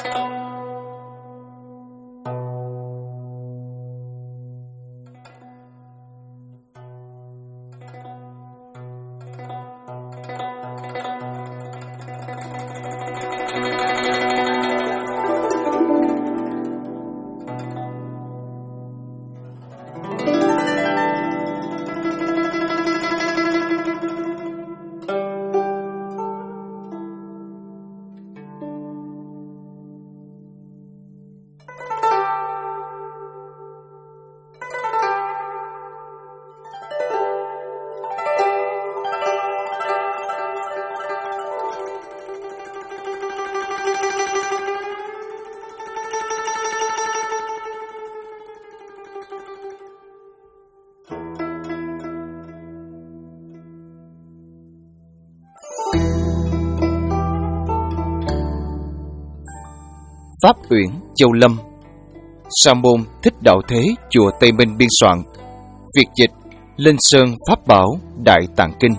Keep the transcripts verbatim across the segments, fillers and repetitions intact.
Pháp Uyển, Châu Lâm. Sa môn Thích Đạo Thế, chùa Tây Minh biên soạn. Việt dịch Linh Sơn Pháp Bảo Đại Tạng Kinh.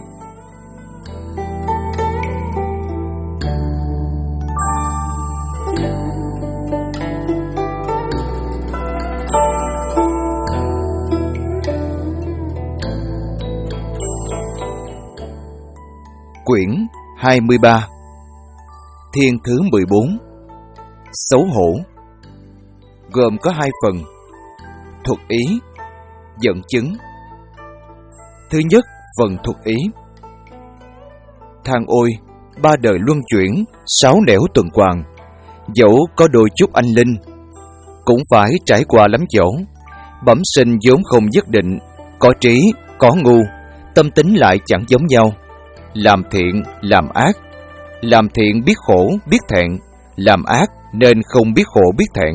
Quyển hai mươi ba. Thiên thứ mười bốn. Xấu hổ. Gồm có hai phần: thuật ý, dẫn chứng. Thứ nhất, phần thuật ý. Than ôi, ba đời luân chuyển, sáu nẻo tuần hoàn, dẫu có đôi chút anh linh, cũng phải trải qua lắm chỗ. Bẩm sinh vốn không nhất định, có trí, có ngu, tâm tính lại chẳng giống nhau. Làm thiện, làm ác. Làm thiện biết khổ, biết thẹn. Làm ác nên không biết khổ biết thẹn.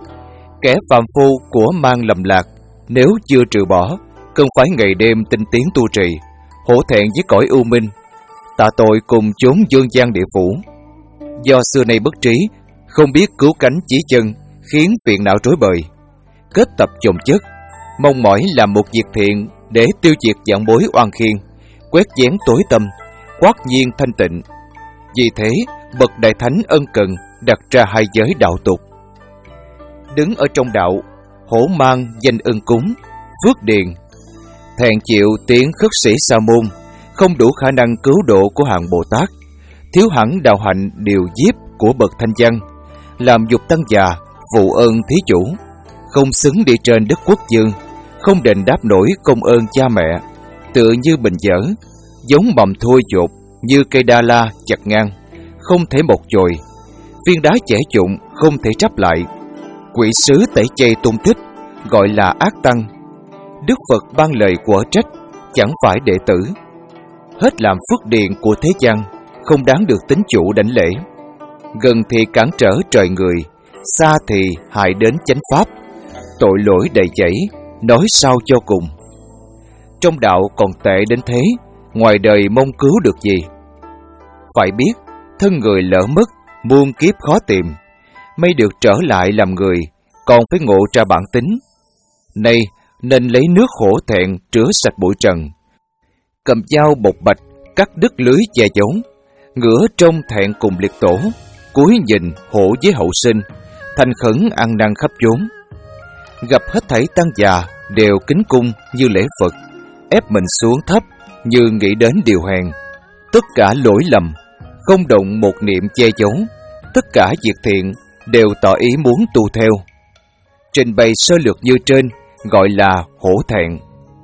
Kẻ phàm phu của mang lầm lạc, nếu chưa trừ bỏ, cần phải ngày đêm tinh tiến tu trì, hổ thẹn với cõi u minh, tạ tội cùng chốn dương gian địa phủ. Do xưa nay bất trí, không biết cứu cánh chỉ chân, khiến phiền não rối bời, kết tập chồng chất, mong mỏi làm một việc thiện để tiêu diệt vạn bối oan khiên, quét dán tối tâm, quát nhiên thanh tịnh. Vì thế, bậc đại thánh ân cần đặt ra hai giới đạo tục. Đứng ở trong đạo, hổ mang danh ân cúng, phước điền, thẹn chịu tiếng khất sĩ sa môn, không đủ khả năng cứu độ của hàng Bồ Tát, thiếu hẳn đạo hạnh điều diếp của bậc thanh văn, làm dục tăng già, phụ ơn thí chủ, không xứng đi trên đất quốc dương, không đền đáp nổi công ơn cha mẹ, tựa như bình dở, giống mầm thôi dột như cây đa la chặt ngang, không thể một chồi, viên đá chẻ chụng không thể trắp lại. Quỷ sứ tẩy chay tung thích, gọi là ác tăng. Đức Phật ban lời của trách, chẳng phải đệ tử. Hết làm phước điền của thế gian, không đáng được tín chủ đảnh lễ. Gần thì cản trở trời người, xa thì hại đến chánh pháp. Tội lỗi đầy dẫy, nói sao cho cùng. Trong đạo còn tệ đến thế, ngoài đời mong cứu được gì? Phải biết, thân người lỡ mất, muôn kiếp khó tìm. May được trở lại làm người, còn phải ngộ ra bản tính. Nay, nên lấy nước khổ thẹn rửa sạch bụi trần. Cầm dao bộc bạch, cắt đứt lưới che giấu. Ngửa trong thẹn cùng liệt tổ, cúi nhìn hổ với hậu sinh, thành khẩn ăn năn khắp chốn. Gặp hết thảy tăng già, đều kính cung như lễ Phật, ép mình xuống thấp như nghĩ đến điều hèn. Tất cả lỗi lầm, không động một niệm che giấu. Tất cả việc thiện đều tỏ ý muốn tu theo. Trình bày sơ lược như trên, gọi là hổ thẹn.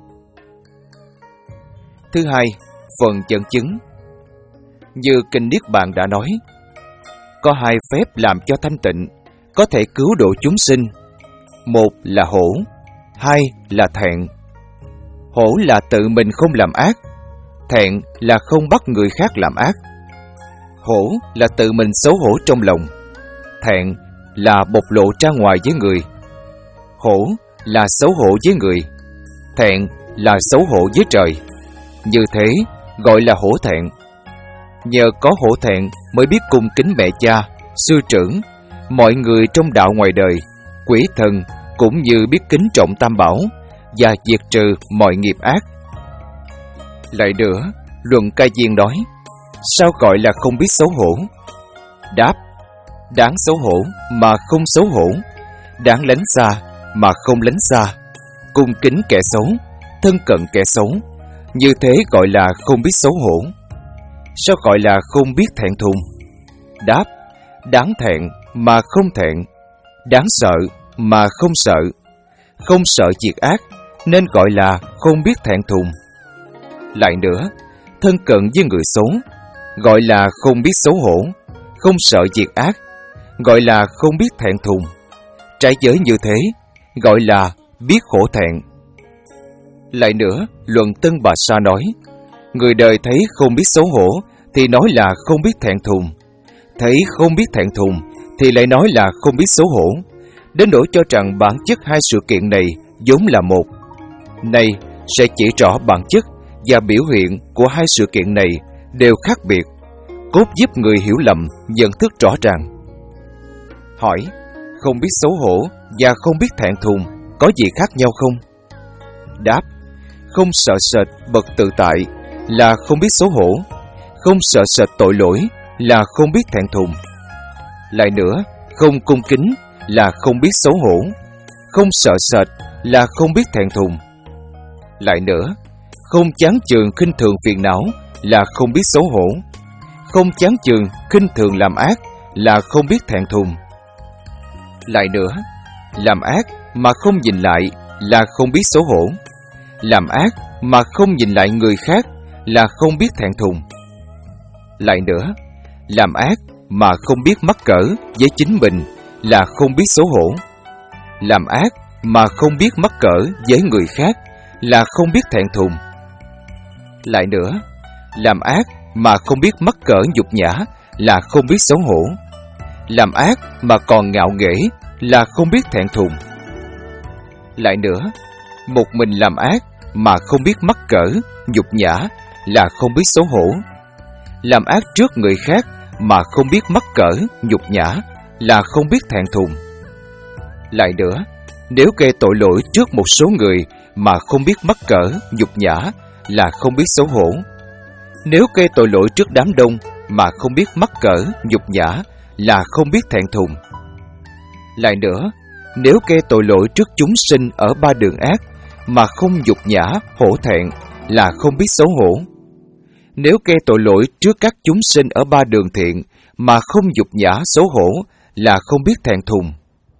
Thứ hai, phần dẫn chứng. Như Kinh Niết Bàn đã nói, có hai phép làm cho thanh tịnh, có thể cứu độ chúng sinh. Một là hổ, hai là thẹn. Hổ là tự mình không làm ác, thẹn là không bắt người khác làm ác. Hổ là tự mình xấu hổ trong lòng, thẹn là bộc lộ ra ngoài với người. Hổ là xấu hổ với người, thẹn là xấu hổ với trời. Như thế gọi là hổ thẹn. Nhờ có hổ thẹn mới biết cung kính mẹ cha, sư trưởng, mọi người trong đạo ngoài đời, quỷ thần, cũng như biết kính trọng tam bảo và diệt trừ mọi nghiệp ác. Lại nữa, Luận Ca Diên nói, sao gọi là không biết xấu hổ? Đáp, đáng xấu hổ mà không xấu hổ, đáng lánh xa mà không lánh xa, cung kính kẻ xấu, thân cận kẻ xấu. Như thế gọi là không biết xấu hổ. Sao gọi là không biết thẹn thùng? Đáp: đáng thẹn mà không thẹn, đáng sợ mà không sợ, không sợ việc ác nên gọi là không biết thẹn thùng. Lại nữa, thân cận với người xấu gọi là không biết xấu hổ, không sợ việc ác gọi là không biết thẹn thùng. Trái giới như thế gọi là biết khổ thẹn. Lại nữa, Luận Tân Bà Sa nói, người đời thấy không biết xấu hổ thì nói là không biết thẹn thùng, thấy không biết thẹn thùng thì lại nói là không biết xấu hổ, đến nỗi cho rằng bản chất hai sự kiện này vốn là một. Này sẽ chỉ rõ bản chất và biểu hiện của hai sự kiện này đều khác biệt, cốt giúp người hiểu lầm nhận thức rõ ràng. Hỏi: không biết xấu hổ và không biết thẹn thùng có gì khác nhau không? Đáp: không sợ sệt bậc tự tại là không biết xấu hổ, không sợ sệt tội lỗi là không biết thẹn thùng. Lại nữa, không cung kính là không biết xấu hổ, không sợ sệt là không biết thẹn thùng. Lại nữa, không chán chường khinh thường phiền não là không biết xấu hổ, không chán chường khinh thường làm ác là không biết thẹn thùng. Lại nữa, làm ác mà không nhìn lại là không biết xấu hổ, làm ác mà không nhìn lại người khác là không biết thẹn thùng. Lại nữa, làm ác mà không biết mắc cỡ với chính mình là không biết xấu hổ, làm ác mà không biết mắc cỡ với người khác là không biết thẹn thùng. Lại nữa, làm ác mà không biết mắc cỡ nhục nhã là không biết xấu hổ, làm ác mà còn ngạo nghễ là không biết thẹn thùng. Lại nữa, một mình làm ác mà không biết mắc cỡ nhục nhã là không biết xấu hổ, làm ác trước người khác mà không biết mắc cỡ nhục nhã là không biết thẹn thùng. Lại nữa, nếu gây tội lỗi trước một số người mà không biết mắc cỡ nhục nhã là không biết xấu hổ, nếu gây tội lỗi trước đám đông mà không biết mắc cỡ nhục nhã là không biết thẹn thùng. Lại nữa, nếu gây tội lỗi trước chúng sinh ở ba đường ác mà không nhục nhã hổ thẹn là không biết xấu hổ, nếu gây tội lỗi trước các chúng sinh ở ba đường thiện mà không nhục nhã xấu hổ là không biết thẹn thùng.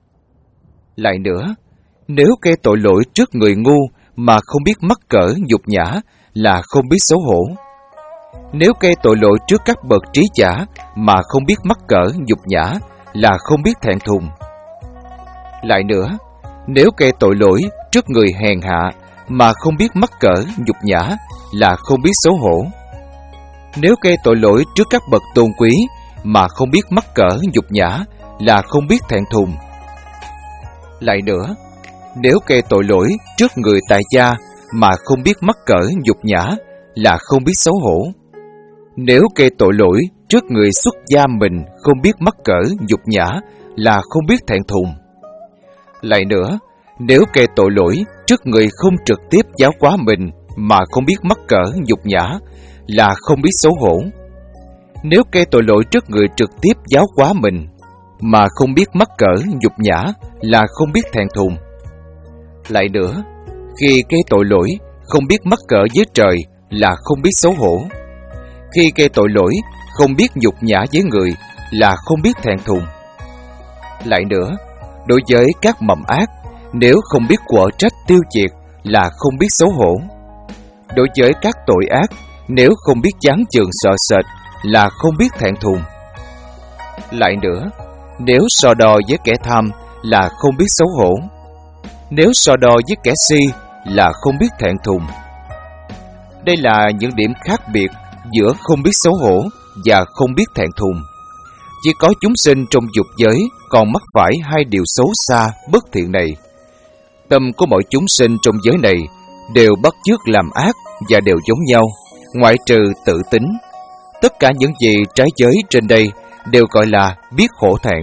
Lại nữa, nếu gây tội lỗi trước người ngu mà không biết mắc cỡ nhục nhã là không biết xấu hổ, nếu gây tội lỗi trước các bậc trí giả mà không biết mắc cỡ nhục nhã là không biết thẹn thùng. Lại nữa, nếu gây tội lỗi trước người hèn hạ mà không biết mắc cỡ nhục nhã là không biết xấu hổ, nếu gây tội lỗi trước các bậc tôn quý mà không biết mắc cỡ nhục nhã là không biết thẹn thùng. Lại nữa, nếu gây tội lỗi trước người tại gia mà không biết mắc cỡ nhục nhã là không biết xấu hổ, nếu gây tội lỗi trước người xuất gia mình không biết mắc cỡ nhục nhã là không biết thẹn thùng. Lại nữa, nếu gây tội lỗi trước người không trực tiếp giáo hóa mình mà không biết mắc cỡ nhục nhã là không biết xấu hổ, nếu gây tội lỗi trước người trực tiếp giáo hóa mình mà không biết mắc cỡ nhục nhã là không biết thẹn thùng. Lại nữa, khi gây tội lỗi không biết mắc cỡ với trời là không biết xấu hổ, khi gây tội lỗi không biết nhục nhã với người là không biết thẹn thùng. Lại nữa, đối với các mầm ác, nếu không biết quở trách tiêu diệt là không biết xấu hổ. Đối với các tội ác, nếu không biết chán chường sợ sệt là không biết thẹn thùng. Lại nữa, nếu so đo với kẻ tham là không biết xấu hổ, nếu so đo với kẻ si là không biết thẹn thùng. Đây là những điểm khác biệt giữa không biết xấu hổ và không biết thẹn thùng. Chỉ có chúng sinh trong dục giới còn mắc phải hai điều xấu xa bất thiện này. Tâm của mọi chúng sinh trong giới này đều bắt chước làm ác và đều giống nhau, ngoại trừ tự tính. Tất cả những gì trái giới trên đây đều gọi là biết khổ thẹn.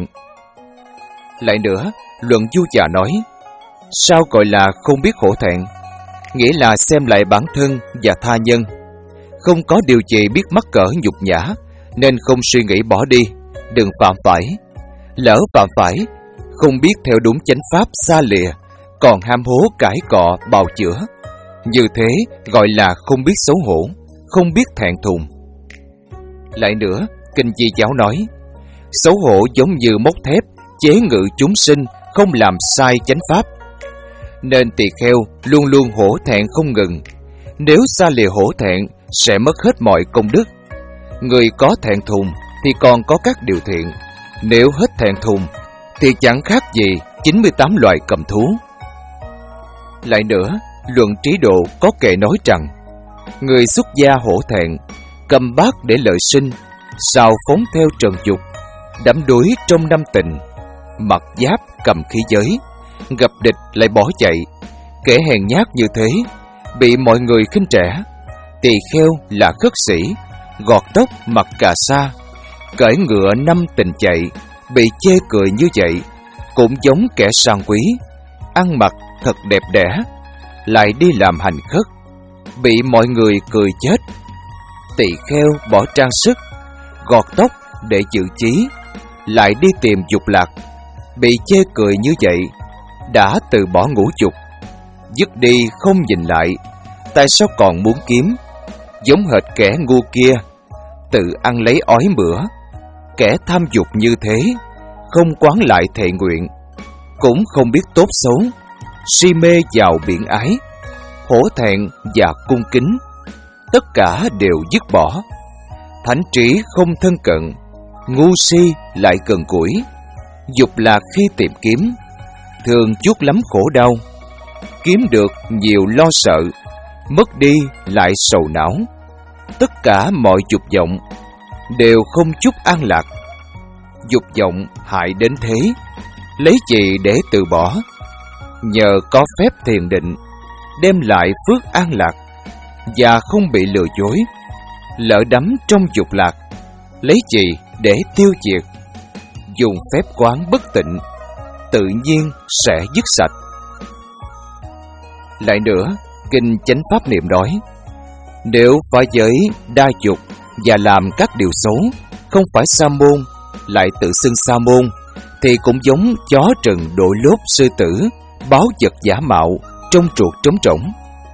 Lại nữa, Luận Du Già nói, sao gọi là không biết khổ thẹn? Nghĩa là xem lại bản thân và tha nhân. Không có điều gì biết mắc cỡ nhục nhã, nên không suy nghĩ bỏ đi, đừng phạm phải. lỡ phạm phải, không biết theo đúng chánh pháp xa lìa, còn ham hố cãi cọ bào chữa. Như thế gọi là không biết xấu hổ, không biết thẹn thùng. Lại nữa, Kinh Di Giáo nói, xấu hổ giống như móc thép chế ngự chúng sinh, không làm sai chánh pháp. Nên tỳ kheo luôn luôn hổ thẹn không ngừng. Nếu xa lìa hổ thẹn sẽ mất hết mọi công đức. Người có thẹn thùng thì còn có các điều thiện. Nếu hết thẹn thùng thì chẳng khác gì chín mươi tám loài cầm thú. Lại nữa, Luận Trí Độ có kệ nói rằng, người xuất gia hổ thẹn, cầm bát để lợi sinh, sao phóng theo trần dục, đắm đuối trong năm tình, mặc giáp cầm khí giới, gặp địch lại bỏ chạy. Kẻ hèn nhát như thế bị mọi người khinh trẻ. Tỳ kheo là khất sĩ, gọt tóc mặc cà sa, cởi ngựa năm tình chạy, bị chê cười như vậy, cũng giống kẻ sang quý, ăn mặc thật đẹp đẽ, lại đi làm hành khất, bị mọi người cười chết. Tỳ kheo bỏ trang sức, gọt tóc để giữ chí, lại đi tìm dục lạc, bị chê cười như vậy, đã từ bỏ ngũ dục, dứt đi không nhìn lại, tại sao còn muốn kiếm? Giống hệt kẻ ngu kia, tự ăn lấy ói mửa. Kẻ tham dục như thế, không quán lại thệ nguyện, cũng không biết tốt xấu, si mê vào biển ái, hổ thẹn và cung kính, tất cả đều dứt bỏ. Thánh trí không thân cận, ngu si lại gần gũi. Dục lạc khi tìm kiếm, thường chuốc lắm khổ đau. Kiếm được nhiều lo sợ, mất đi lại sầu não. Tất cả mọi dục vọng đều không chút an lạc. Dục vọng hại đến thế, lấy gì để từ bỏ? Nhờ có phép thiền định, đem lại phước an lạc và không bị lừa dối. Lỡ đắm trong dục lạc, lấy gì để tiêu diệt? Dùng phép quán bất tịnh, tự nhiên sẽ dứt sạch. Lại nữa, Kinh Chánh Pháp Niệm nói, nếu phải giới đa dục và làm các điều xấu, không phải sa môn, lại tự xưng sa môn, thì cũng giống chó rừng đội lốt sư tử, báo vật giả mạo, trong chuột trống trỗng.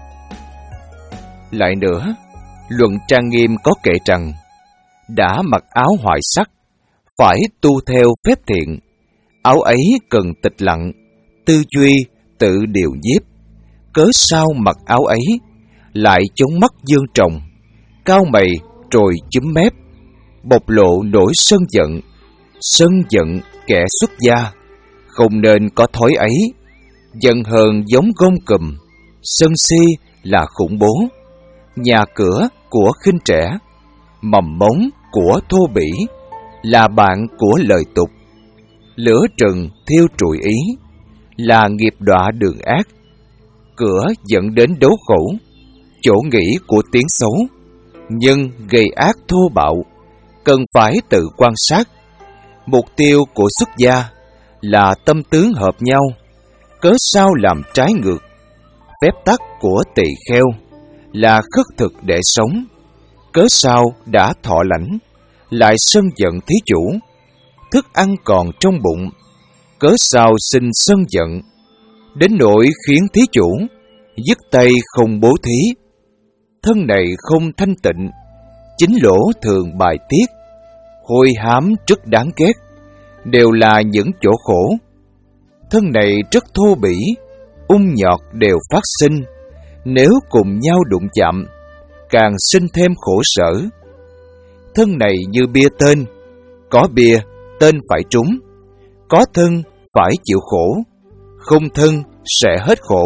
Lại nữa, Luận Trang Nghiêm có kể rằng, đã mặc áo hoại sắc, phải tu theo phép thiện. Áo ấy cần tịch lặng, tư duy tự điều nhiếp. Cớ sao mặc áo ấy, lại chống mắt dương tròng, cao mày rồi chúm mép, bộc lộ nỗi sân giận. Sân giận kẻ xuất gia, không nên có thói ấy. Giận hờn giống gông cùm, sân si là khủng bố. Nhà cửa của khinh trẻ, mầm mống của thô bỉ, là bạn của lời tục. Lửa trần thiêu trụi ý, là nghiệp đọa đường ác. Cửa dẫn đến đấu khẩu, chỗ nghỉ của tiếng xấu. Nhưng gây ác thô bạo, cần phải tự quan sát. Mục tiêu của xuất gia là tâm tướng hợp nhau, cớ sao làm trái ngược? Phép tắc của tỳ kheo là khất thực để sống, cớ sao đã thọ lãnh, lại sân giận thí chủ? Thức ăn còn trong bụng, cớ sao sinh sân giận? Đến nỗi khiến thí chủ dứt tay không bố thí. Thân này không thanh tịnh, chính lỗ thường bài tiết. Hôi hám rất đáng ghét, đều là những chỗ khổ. Thân này rất thô bỉ, ung nhọt đều phát sinh. Nếu cùng nhau đụng chạm, càng sinh thêm khổ sở. Thân này như bia tên, có bia tên phải trúng. Có thân phải chịu khổ, không thân sẽ hết khổ.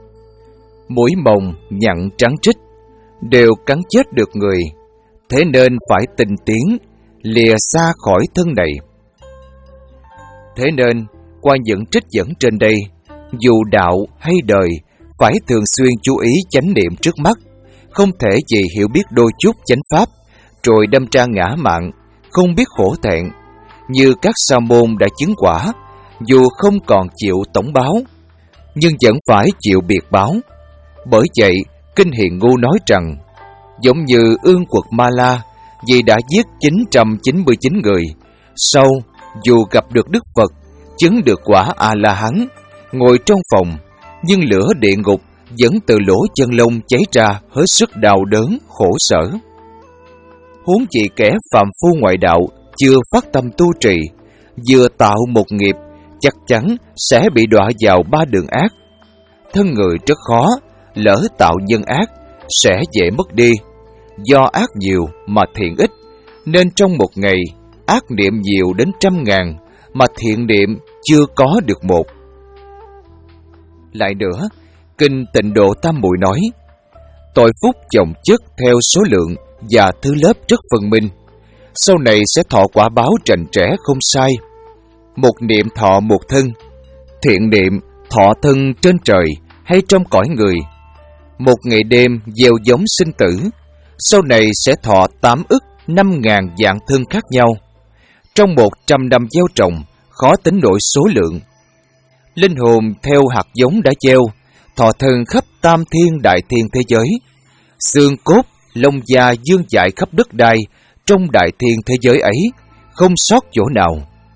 Mũi mồng nhặn trắng trích, đều cắn chết được người. Thế nên phải tinh tiến, lìa xa khỏi thân này. Thế nên, qua những trích dẫn trên đây, dù đạo hay đời, phải thường xuyên chú ý chánh niệm trước mắt. Không thể chỉ hiểu biết đôi chút chánh pháp, rồi đâm ra ngã mạn, không biết khổ thẹn. Như các sa môn đã chứng quả, dù không còn chịu tổng báo, nhưng vẫn phải chịu biệt báo. Bởi vậy, Kinh Hiền Ngu nói rằng, giống như ương quật Ma La, vì đã giết chín trăm chín mươi chín người, sau Dù gặp được Đức Phật, chứng được quả A-la-hán, ngồi trong phòng, nhưng lửa địa ngục vẫn từ lỗ chân lông cháy ra hết sức đau đớn, khổ sở. Huống chi kẻ phàm phu ngoại đạo chưa phát tâm tu trì, vừa tạo một nghiệp, chắc chắn sẽ bị đọa vào ba đường ác. Thân người rất khó, lỡ tạo nhân ác sẽ dễ mất đi. Do ác nhiều mà thiện ít, nên trong một ngày ác niệm nhiều đến trăm ngàn, mà thiện niệm chưa có được một. Lại nữa, Kinh Tịnh Độ Tam Muội nói, tội phúc chồng chất theo số lượng và thứ lớp rất phân minh, sau này sẽ thọ quả báo trành trẻ không sai. Một niệm thọ một thân, thiện niệm thọ thân trên trời hay trong cõi người. Một ngày đêm gieo giống sinh tử, sau này sẽ thọ tám ức năm ngàn dạng thân khác nhau. Trong một trăm năm gieo trồng, khó tính nổi số lượng. Linh hồn theo hạt giống đã gieo, thọ thân khắp tam thiên đại thiên thế giới. Xương cốt, lông da dương dại khắp đất đai trong đại thiên thế giới ấy, không sót chỗ nào.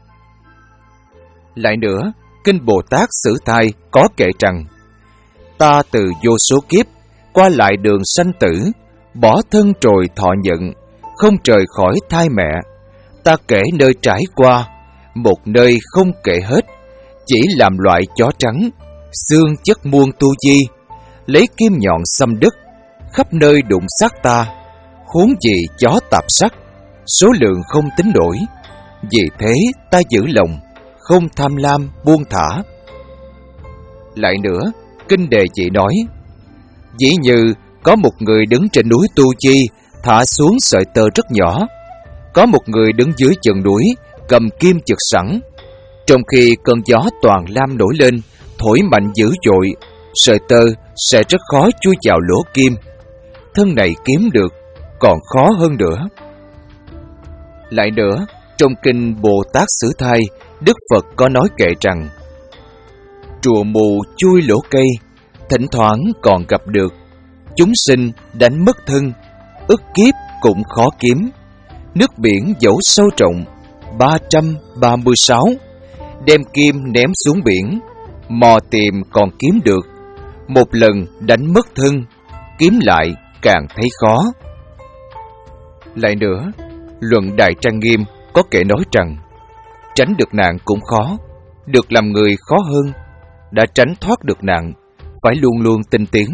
Lại nữa, Kinh Bồ Tát Sử Thai có kể rằng, ta từ vô số kiếp qua lại đường sanh tử, bỏ thân trồi thọ nhận, không rời khỏi thai mẹ. Ta kể nơi trải qua, một nơi không kể hết, chỉ làm loại chó trắng, xương chất muôn tu di, lấy kim nhọn xăm đất, khắp nơi đụng xác ta, huống gì chó tạp sắc, số lượng không tính nổi. Vì thế ta giữ lòng, không tham lam buông thả. Lại nữa, Kinh Đề Chỉ nói, dĩ như có một người đứng trên núi Tu Chi, thả xuống sợi tơ rất nhỏ. Có một người đứng dưới chân núi, cầm kim chực sẵn. Trong khi cơn gió toàn lam nổi lên, thổi mạnh dữ dội, sợi tơ sẽ rất khó chui vào lỗ kim. Thân này kiếm được, còn khó hơn nữa. Lại nữa, trong Kinh Bồ Tát Sử Thai, Đức Phật có nói kệ rằng, trùa mù chui lỗ cây, thỉnh thoảng còn gặp được. Chúng sinh đánh mất thân, ức kiếp cũng khó kiếm. Nước biển dẫu sâu trọng, ba trăm ba mươi sáu, đem kim ném xuống biển, mò tìm còn kiếm được. Một lần đánh mất thân, kiếm lại càng thấy khó. Lại nữa, Luận Đại Trang Nghiêm có kể nói rằng, tránh được nạn cũng khó, được làm người khó hơn. Đã tránh thoát được nạn, phải luôn luôn tinh tiến.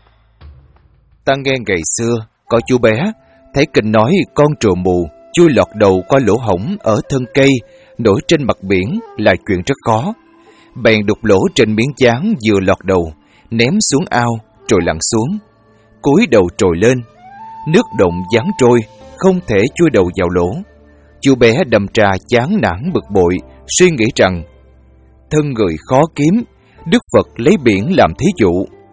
Ta nghe ngày xưa, có chú bé, thấy Kinh nói con trùa mù chui lọt đầu qua lỗ hổng ở thân cây, nổi trên mặt biển là chuyện rất khó. Bèn đục lỗ trên miếng dán vừa lọt đầu, ném xuống ao, rồi lặn xuống. Cúi đầu trồi lên, nước động dán trôi, không thể chui đầu vào lỗ. Chú bé đầm trà chán nản bực bội, suy nghĩ rằng, thân người khó kiếm, Đức Phật lấy biển làm thí dụ.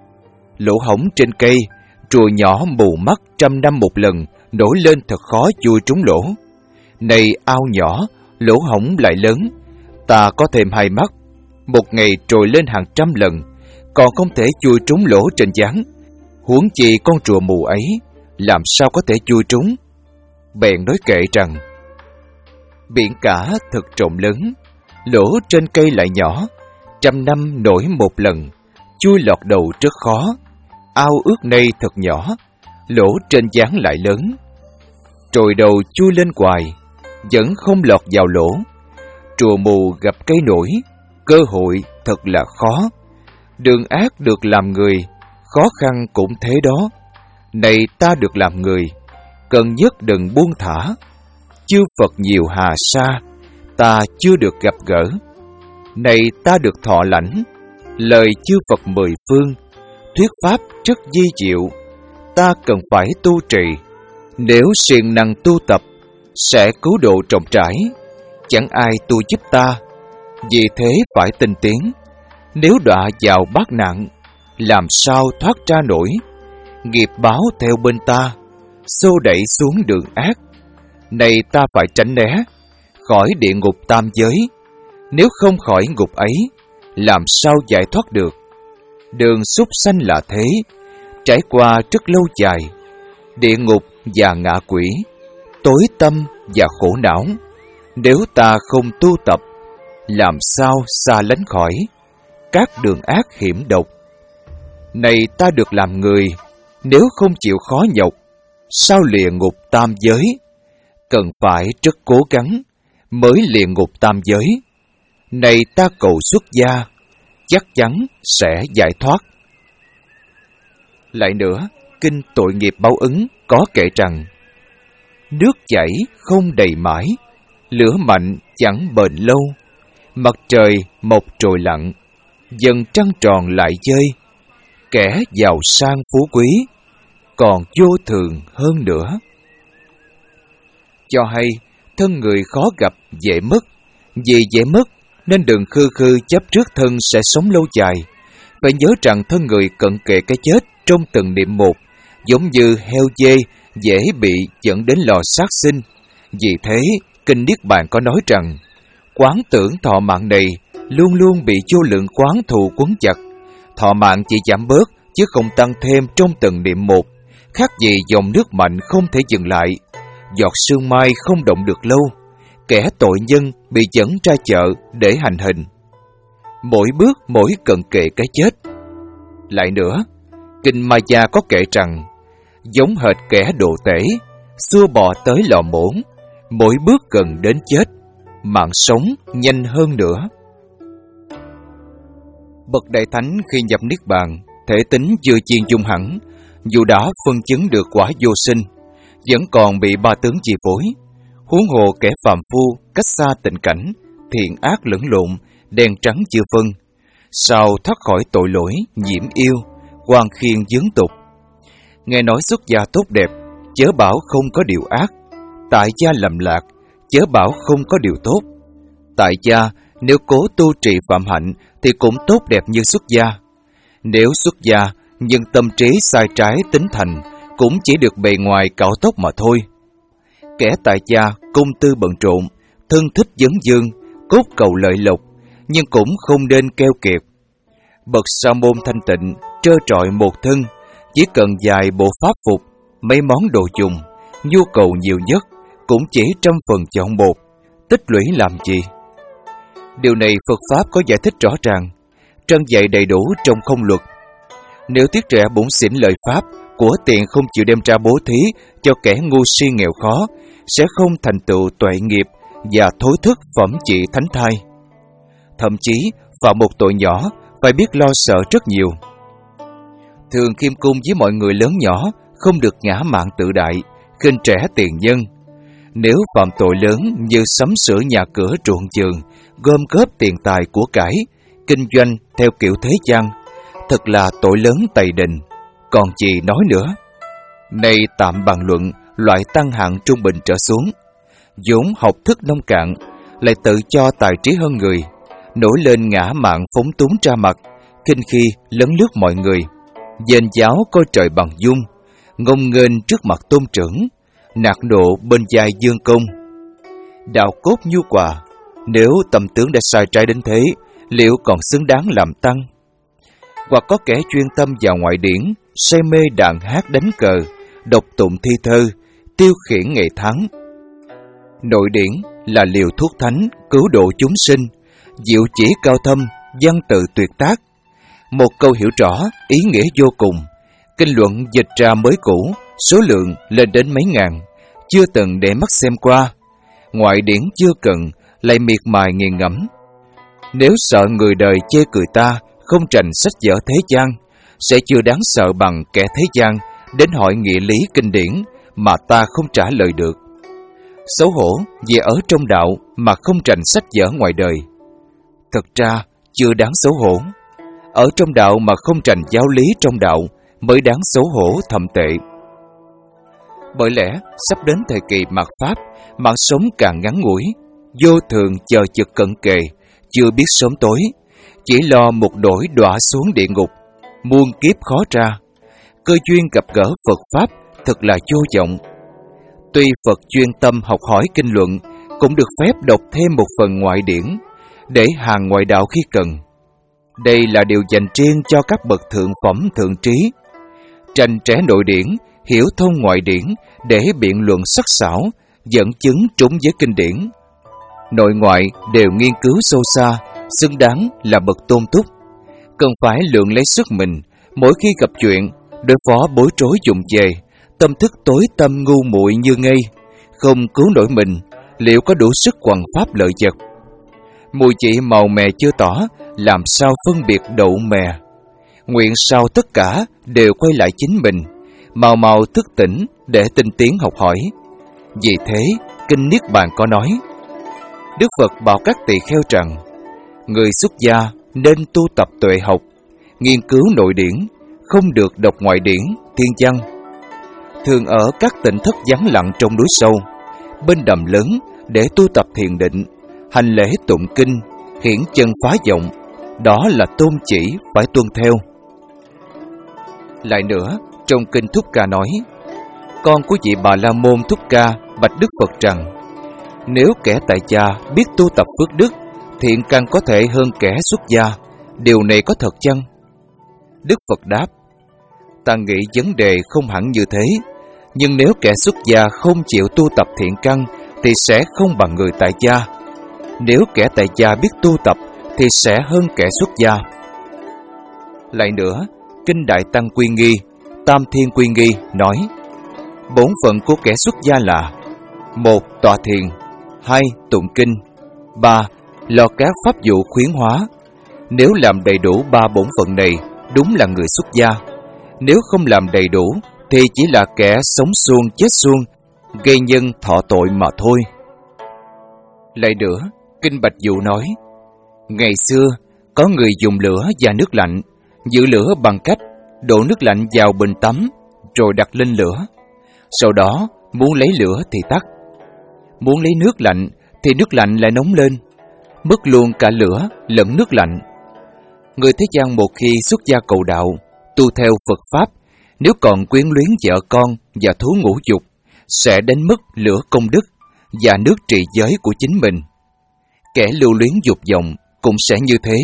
Lỗ hổng trên cây, trùa nhỏ mù mắt trăm năm một lần, nổi lên thật khó chui trúng lỗ. Này ao nhỏ, lỗ hổng lại lớn, ta có thêm hai mắt, một ngày trồi lên hàng trăm lần, còn không thể chui trúng lỗ trên dán. Huống chi con trùa mù ấy, làm sao có thể chui trúng? Bèn nói kệ rằng, biển cả thật rộng lớn, lỗ trên cây lại nhỏ, trăm năm nổi một lần, chui lọt đầu rất khó. Ao ước này thật nhỏ, lỗ trên dán lại lớn. Trồi đầu chui lên hoài, vẫn không lọt vào lỗ. Trùa mù gặp cây nổi, cơ hội thật là khó. Đường ác được làm người, khó khăn cũng thế đó. Này ta được làm người, cần nhất đừng buông thả. Chư Phật nhiều hà sa, ta chưa được gặp gỡ. Này ta được thọ lãnh, lời chư Phật mười phương, thuyết pháp rất di diệu, ta cần phải tu trì. Nếu siêng năng tu tập, sẽ cứu độ rộng rãi, chẳng ai tu giúp ta. Vì thế phải tinh tiến. Nếu đọa vào bát nạn, làm sao thoát ra nổi? Nghiệp báo theo bên ta, xô đẩy xuống đường ác. Này ta phải tránh né, khỏi địa ngục tam giới. Nếu không khỏi ngục ấy, làm sao giải thoát được? Đường súc sanh là thế, trải qua rất lâu dài. Địa ngục và ngạ quỷ, tối tâm và khổ não. Nếu ta không tu tập, làm sao xa lánh khỏi các đường ác hiểm độc. Này ta được làm người, nếu không chịu khó nhọc, sao lìa ngục tam giới? Cần phải rất cố gắng mới lìa ngục tam giới. Này ta cầu xuất gia, chắc chắn sẽ giải thoát. Lại nữa, kinh Tội nghiệp báo ứng có kể rằng: nước chảy không đầy mãi, lửa mạnh chẳng bền lâu. Mặt trời mọc trồi lặn, dần trăng tròn lại chơi. Kẻ giàu sang phú quý, còn vô thường hơn nữa. Cho hay, thân người khó gặp dễ mất. Vì dễ mất nên đừng khư khư chấp trước thân sẽ sống lâu dài. Phải nhớ rằng thân người cận kề cái chết trong từng niệm một, giống như heo dê dễ bị dẫn đến lò sát sinh. Vì thế, Kinh Niết Bàn có nói rằng: quán tưởng thọ mạng này luôn luôn bị vô lượng quán thù quấn chặt. Thọ mạng chỉ giảm bớt chứ không tăng thêm trong từng niệm một, khác gì dòng nước mạnh không thể dừng lại, giọt sương mai không động được lâu. Kẻ tội nhân bị dẫn ra chợ để hành hình, mỗi bước mỗi cận kề cái chết. Lại nữa, Kinh Ma Gia có kể rằng: giống hệt kẻ đồ tể xua bò tới lò mổ, mỗi bước gần đến chết, mạng sống nhanh hơn nữa. Bậc Đại Thánh khi nhập Niết Bàn, thể tính chưa chiên dung hẳn, dù đã phân chứng được quả vô sinh, vẫn còn bị ba tướng chi phối. Huống hồ kẻ phàm phu cách xa tình cảnh, thiện ác lẫn lộn, đen trắng chưa phân, sao thoát khỏi tội lỗi nhiễm yêu, quan khiên vướng tục. Nghe nói xuất gia tốt đẹp, chớ bảo không có điều ác. Tại gia lầm lạc, chớ bảo không có điều tốt. Tại gia nếu cố tu trì phạm hạnh thì cũng tốt đẹp như xuất gia. Nếu xuất gia nhưng tâm trí sai trái tính thành, cũng chỉ được bề ngoài cạo tóc mà thôi. Kẻ tại gia công tư bận rộn, thân thích vấn dương, cốt cầu lợi lộc, nhưng cũng không nên keo kiệt. Bậc sa môn thanh tịnh, trơ trọi một thân, chỉ cần vài bộ pháp phục, mấy món đồ dùng, nhu cầu nhiều nhất cũng chỉ trăm phần chọn một, tích lũy làm gì? Điều này Phật Pháp có giải thích rõ ràng, trân dạy đầy đủ trong không luật. Nếu tiết trẻ bủn xỉn lời Pháp, của tiền không chịu đem ra bố thí cho kẻ ngu si nghèo khó, sẽ không thành tựu tuệ nghiệp và thối thức phẩm trị thánh thai. Thậm chí, phạm một tội nhỏ, phải biết lo sợ rất nhiều. Thường khiêm cung với mọi người lớn nhỏ, không được ngã mạn tự đại, khinh trẻ tiền nhân. Nếu phạm tội lớn như sắm sửa nhà cửa ruộng vườn, gom góp tiền tài của cải, kinh doanh theo kiểu thế gian, thật là tội lớn tày đình, còn gì nói nữa. Nay tạm bàn luận loại tăng hạng trung bình trở xuống, vốn học thức nông cạn, lại tự cho tài trí hơn người, nổi lên ngã mạn phóng túng ra mặt, khinh khi lấn lướt mọi người, dền giáo coi trời bằng dung, ngông nghênh trước mặt tôn trưởng, nạt nộ bên vai dương công. Đạo cốt nhu quà, nếu tâm tướng đã sai trái đến thế, liệu còn xứng đáng làm tăng? Hoặc có kẻ chuyên tâm vào ngoại điển, say mê đàn hát đánh cờ, đọc tụng thi thơ, tiêu khiển ngày tháng. Nội điển là liều thuốc thánh, cứu độ chúng sinh, diệu chỉ cao thâm, văn tự tuyệt tác. Một câu hiểu rõ, ý nghĩa vô cùng. Kinh luận dịch ra mới cũ, số lượng lên đến mấy ngàn, chưa từng để mắt xem qua. Ngoại điển chưa cần, lại miệt mài nghiền ngẫm. Nếu sợ người đời chê cười ta, không trành sách vở thế gian, sẽ chưa đáng sợ bằng kẻ thế gian đến hỏi nghĩa lý kinh điển mà ta không trả lời được. Xấu hổ vì ở trong đạo mà không trành sách vở ngoài đời. Thật ra chưa đáng xấu hổ. Ở trong đạo mà không trành giáo lý trong đạo mới đáng xấu hổ thầm tệ. Bởi lẽ sắp đến thời kỳ mạt Pháp, mạng sống càng ngắn ngủi, vô thường chờ chực cận kề, chưa biết sớm tối, chỉ lo một đổi đọa xuống địa ngục, muôn kiếp khó ra. Cơ duyên gặp gỡ Phật Pháp thật là vô vọng. Tuy Phật chuyên tâm học hỏi kinh luận, cũng được phép đọc thêm một phần ngoại điển, để hàng ngoại đạo khi cần. Đây là điều dành riêng cho các bậc thượng phẩm thượng trí. Tranh trẻ nội điển, hiểu thông ngoại điển để biện luận sắc sảo, dẫn chứng trúng với kinh điển. nội ngoại đều nghiên cứu sâu xa, xứng đáng là bậc tôn túc. Cần phải lượng lấy sức mình, mỗi khi gặp chuyện, đối phó bối rối dụng về, tâm thức tối tâm ngu muội như ngây, không cứu nổi mình, liệu có đủ sức hoằng pháp lợi vật? Mùi vị màu mè chưa tỏ, làm sao phân biệt đậu mè? Nguyện sao tất cả đều quay lại chính mình, mau mau thức tỉnh để tinh tiến học hỏi. Vì thế, Kinh Niết Bàn có nói, Đức Phật bảo các tỳ kheo rằng, người xuất gia nên tu tập tuệ học, nghiên cứu nội điển, không được đọc ngoại điển, thiên văn. Thường ở các tỉnh thất vắng lặng trong núi sâu, bên đầm lớn để tu tập thiền định, hành lễ tụng kinh, hiển chân phá vọng, đó là tôn chỉ phải tuân theo. Lại nữa, trong Kinh Thúc Ca nói, con của vị Bà La Môn Thúc Ca bạch Đức Phật rằng, nếu kẻ tại gia biết tu tập phước đức, thiện căn có thể hơn kẻ xuất gia, điều này có thật chăng? Đức Phật đáp, ta nghĩ vấn đề không hẳn như thế, nhưng nếu kẻ xuất gia không chịu tu tập thiện căn thì sẽ không bằng người tại gia. Nếu kẻ tại gia biết tu tập thì sẽ hơn kẻ xuất gia. Lại nữa, Kinh Đại Tăng Quy Nghi, Tam Thiên Quy Nghi nói, bổn phận của kẻ xuất gia là: một. Tọa thiền, hai. Tụng kinh, ba. Lo các pháp vụ khuyến hóa. Nếu làm đầy đủ ba bổn phận này, đúng là người xuất gia. Nếu không làm đầy đủ thì chỉ là kẻ sống suông chết suông, gây nhân thọ tội mà thôi. Lại nữa, Kinh Bạch Dụ nói, ngày xưa có người dùng lửa và nước lạnh, giữ lửa bằng cách đổ nước lạnh vào bình tắm rồi đặt lên lửa. Sau đó muốn lấy lửa thì tắt, muốn lấy nước lạnh thì nước lạnh lại nóng lên, mất luôn cả lửa lẫn nước lạnh. Người thế gian một khi xuất gia cầu đạo, tu theo Phật Pháp, nếu còn quyến luyến vợ con và thú ngũ dục, sẽ đánh mất lửa công đức và nước trị giới của chính mình. Kẻ lưu luyến dục vọng cũng sẽ như thế.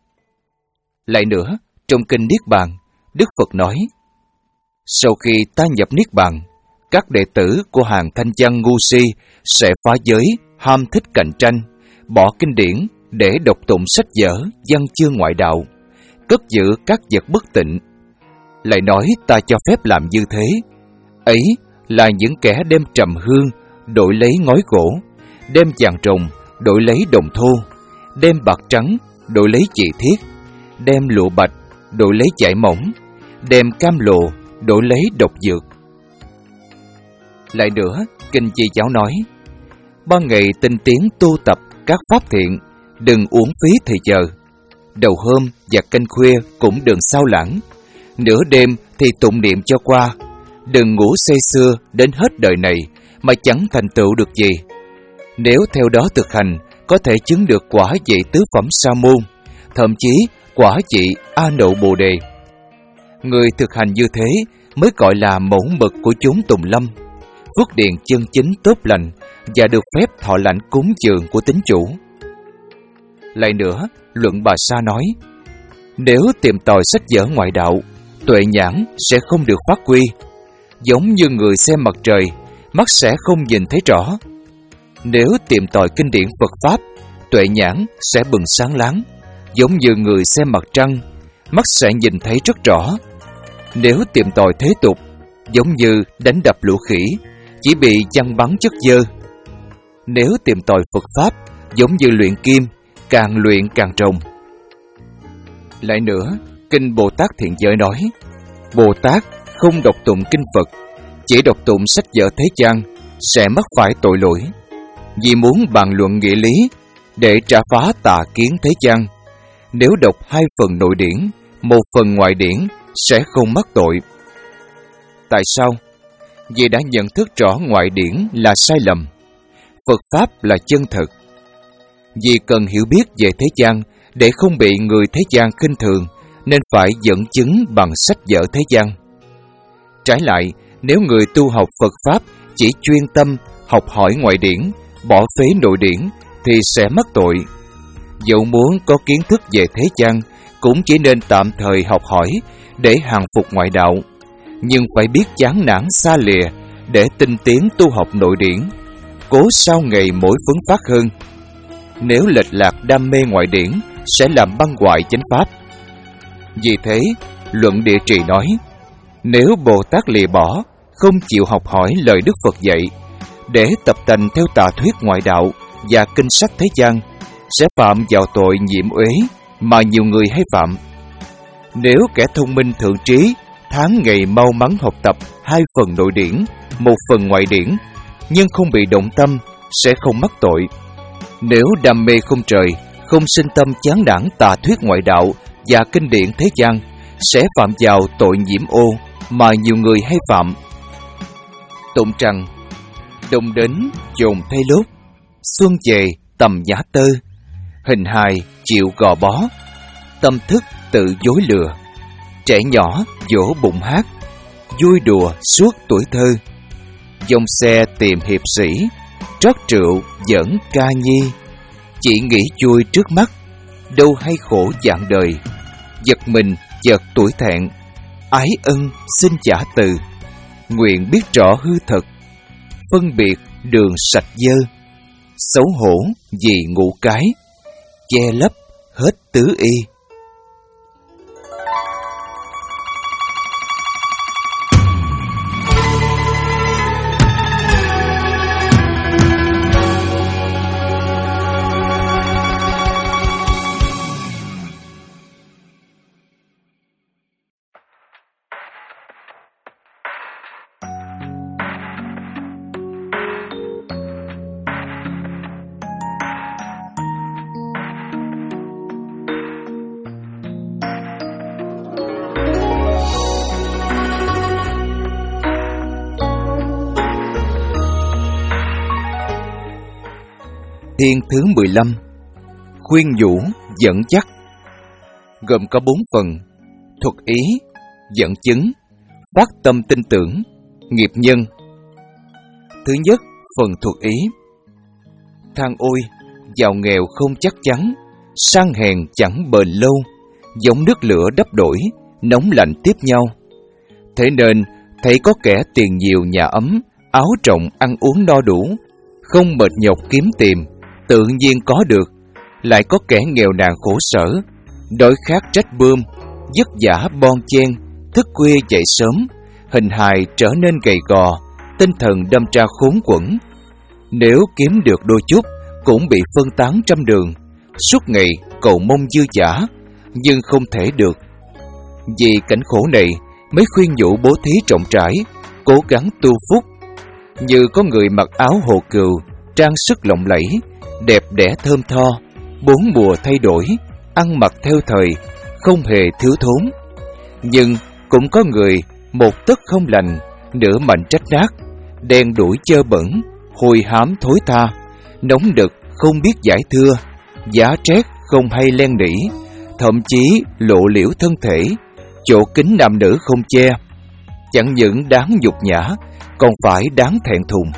Lại nữa, trong Kinh Niết Bàn, Đức Phật nói, sau khi ta nhập Niết Bàn, các đệ tử của hàng thanh văn ngu si sẽ phá giới, ham thích cạnh tranh, bỏ kinh điển để đọc tụng sách vở, văn chương ngoại đạo, cất giữ các vật bất tịnh. Lại nói ta cho phép làm như thế. Ấy là những kẻ đem trầm hương đổi lấy ngói gỗ, đem vàng rồng đổi lấy đồng thô, đem bạc trắng đổi lấy chỉ thiết, đem lụa bạch đổi lấy vải mỏng, đem cam lộ đổi lấy độc dược. Lại nữa, Kinh Chi Giáo nói, ban ngày tinh tiến tu tập các pháp thiện, đừng uổng phí thời giờ. Đầu hôm và canh khuya cũng đừng sao lãng. Nửa đêm thì tụng niệm cho qua. Đừng ngủ say sưa đến hết đời này mà chẳng thành tựu được gì. Nếu theo đó thực hành, có thể chứng được quả vị tứ phẩm sa môn, thậm chí quả vị A Nậu Bồ Đề. Người thực hành như thế mới gọi là mẫu mực của chốn tùng lâm, phước điền chân chính tốt lành và được phép thọ lãnh cúng dường của tín chủ. Lại nữa, Luận Bà Sa nói, nếu tìm tòi sách vở ngoại đạo, tuệ nhãn sẽ không được phát huy. Giống như người xem mặt trời, mắt sẽ không nhìn thấy rõ. Nếu tìm tòi kinh điển Phật Pháp, tuệ nhãn sẽ bừng sáng láng. Giống như người xem mặt trăng, mắt sẽ nhìn thấy rất rõ. Nếu tìm tòi thế tục, giống như đánh đập lũ khỉ, chỉ bị giăng bắn chất dơ. Nếu tìm tòi Phật Pháp, giống như luyện kim, càng luyện càng trồng. Lại nữa, Kinh Bồ Tát Thiện Giới nói, Bồ Tát không đọc tụng kinh Phật, chỉ đọc tụng sách vở thế gian, sẽ mắc phải tội lỗi. Vì muốn bàn luận nghĩa lý, để trả phá tà kiến thế gian, nếu đọc hai phần nội điển, một phần ngoại điển, sẽ không mắc tội. Tại sao? Vì đã nhận thức rõ ngoại điển là sai lầm, Phật Pháp là chân thật. Vì cần hiểu biết về thế gian để không bị người thế gian khinh thường, nên phải dẫn chứng bằng sách vở thế gian. Trái lại, nếu người tu học Phật Pháp chỉ chuyên tâm học hỏi ngoại điển, bỏ phế nội điển, thì sẽ mắc tội. Dẫu muốn có kiến thức về thế gian, cũng chỉ nên tạm thời học hỏi để hàng phục ngoại đạo, nhưng phải biết chán nản xa lìa để tinh tiến tu học nội điển, cố sau ngày mỗi phấn phát hơn. nếu lệch lạc đam mê ngoại điển sẽ làm băng hoại chánh pháp. Vì thế, luận Địa Trì nói, nếu Bồ Tát lìa bỏ, không chịu học hỏi lời Đức Phật dạy, để tập tành theo tà thuyết ngoại đạo và kinh sách thế gian, sẽ phạm vào tội nhiễm uế mà nhiều người hay phạm. Nếu kẻ thông minh thượng trí tháng ngày mau mắn học tập hai phần nội điển, một phần ngoại điển, nhưng không bị động tâm, sẽ không mắc tội. Nếu đam mê không trời, không sinh tâm chán nản tà thuyết ngoại đạo và kinh điển thế gian, sẽ phạm vào tội nhiễm ô mà nhiều người hay phạm. Tụng rằng: đông đến dồn thay lốt, xuân về tầm nhã tơ, hình hài chịu gò bó, tâm thức tự dối lừa, trẻ nhỏ dỗ bụng hát, vui đùa suốt tuổi thơ, dòng xe tìm hiệp sĩ, trót rượu giỡn ca nhi, chỉ nghĩ vui trước mắt, đâu hay khổ dạng đời, giật mình chợt tuổi thẹn, ái ân xin trả từ, nguyện biết rõ hư thật, phân biệt đường sạch dơ, xấu hổ vì ngũ cái, che lấp hết tứ y. Thiên thứ mười lăm. Khuyên nhủ dẫn dắt, gồm có bốn phần: thuật ý, dẫn chứng, phát tâm tin tưởng, nghiệp nhân. Thứ nhất, phần thuật ý. Than ôi, giàu nghèo không chắc chắn, sang hèn chẳng bền lâu, giống nước lửa đắp đổi, nóng lạnh tiếp nhau. Thế nên, thấy có kẻ tiền nhiều nhà ấm, áo rộng ăn uống no đủ, không mệt nhọc kiếm tìm, tự nhiên có được. Lại có kẻ nghèo nàn khổ sở, đói khát trách bươm, vất vả bon chen, thức khuya dậy sớm, hình hài trở nên gầy gò, tinh thần đâm ra khốn quẫn. Nếu kiếm được đôi chút, cũng bị phân tán trăm đường, suốt ngày cầu mong dư dả, nhưng không thể được. Vì cảnh khổ này, mới khuyên nhủ bố thí rộng rãi, cố gắng tu phúc. Như có người mặc áo hồ cừu, trang sức lộng lẫy, đẹp đẽ thơm tho, bốn mùa thay đổi, ăn mặc theo thời, không hề thiếu thốn. Nhưng cũng có người một tấc không lành, nửa mảnh trách nát, đen đuổi chơ bẩn, hôi hám thối tha, nóng đực không biết giải thưa, giá trét không hay len nỉ, thậm chí lộ liễu thân thể, chỗ kính nam nữ không che. Chẳng những đáng nhục nhã, còn phải đáng thẹn thùng.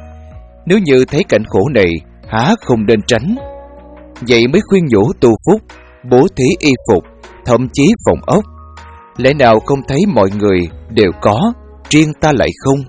Nếu như thấy cảnh khổ này, há không nên tránh. Vậy mới khuyên nhủ tu phúc, bố thí y phục, thậm chí phòng ốc. Lẽ nào không thấy mọi người đều có, riêng ta lại không?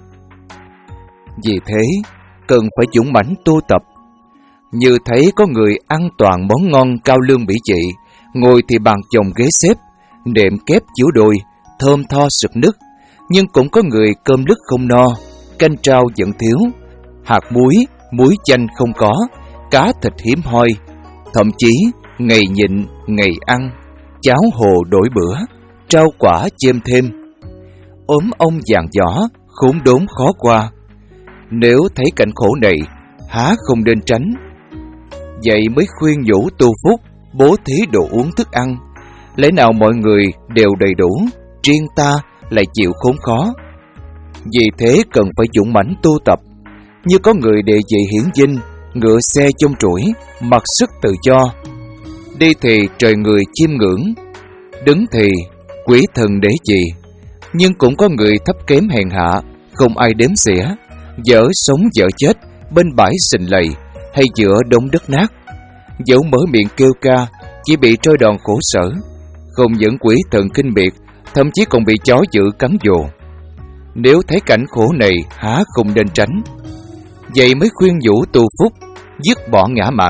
Vì thế, cần phải dũng mãnh tu tập. Như thấy có người ăn toàn món ngon cao lương mỹ vị, ngồi thì bàn chồng ghế xếp, nệm kép chiếu đôi, thơm tho sực nức. Nhưng cũng có người cơm lứt không no, canh trao vẫn thiếu, hạt muối, muối chanh không có, cá thịt hiếm hoi, thậm chí ngày nhịn, ngày ăn, cháo hồ đổi bữa, rau quả chêm thêm. Ốm ông vàng giỏ, khốn đốn khó qua. Nếu thấy cảnh khổ này, há không nên tránh. Vậy mới khuyên nhủ tu phúc, bố thí đồ uống thức ăn. Lẽ nào mọi người đều đầy đủ, riêng ta lại chịu khốn khó? Vì thế cần phải dũng mãnh tu tập. Như có người địa vị hiển vinh, ngựa xe chông trũi, mặc sức tự do. Đi thì trời người chiêm ngưỡng, đứng thì quỷ thần để gì. Nhưng cũng có người thấp kém hèn hạ, không ai đếm xỉa, dở sống dở chết bên bãi sình lầy hay giữa đống đất nát. Dẫu mở miệng kêu ca, chỉ bị trôi đòn khổ sở. Không những quỷ thần kinh biệt, thậm chí còn bị chó dữ cắn dồ. Nếu thấy cảnh khổ này, há không nên tránh. Vậy mới khuyên nhủ tu phúc, dứt bỏ ngã mạn,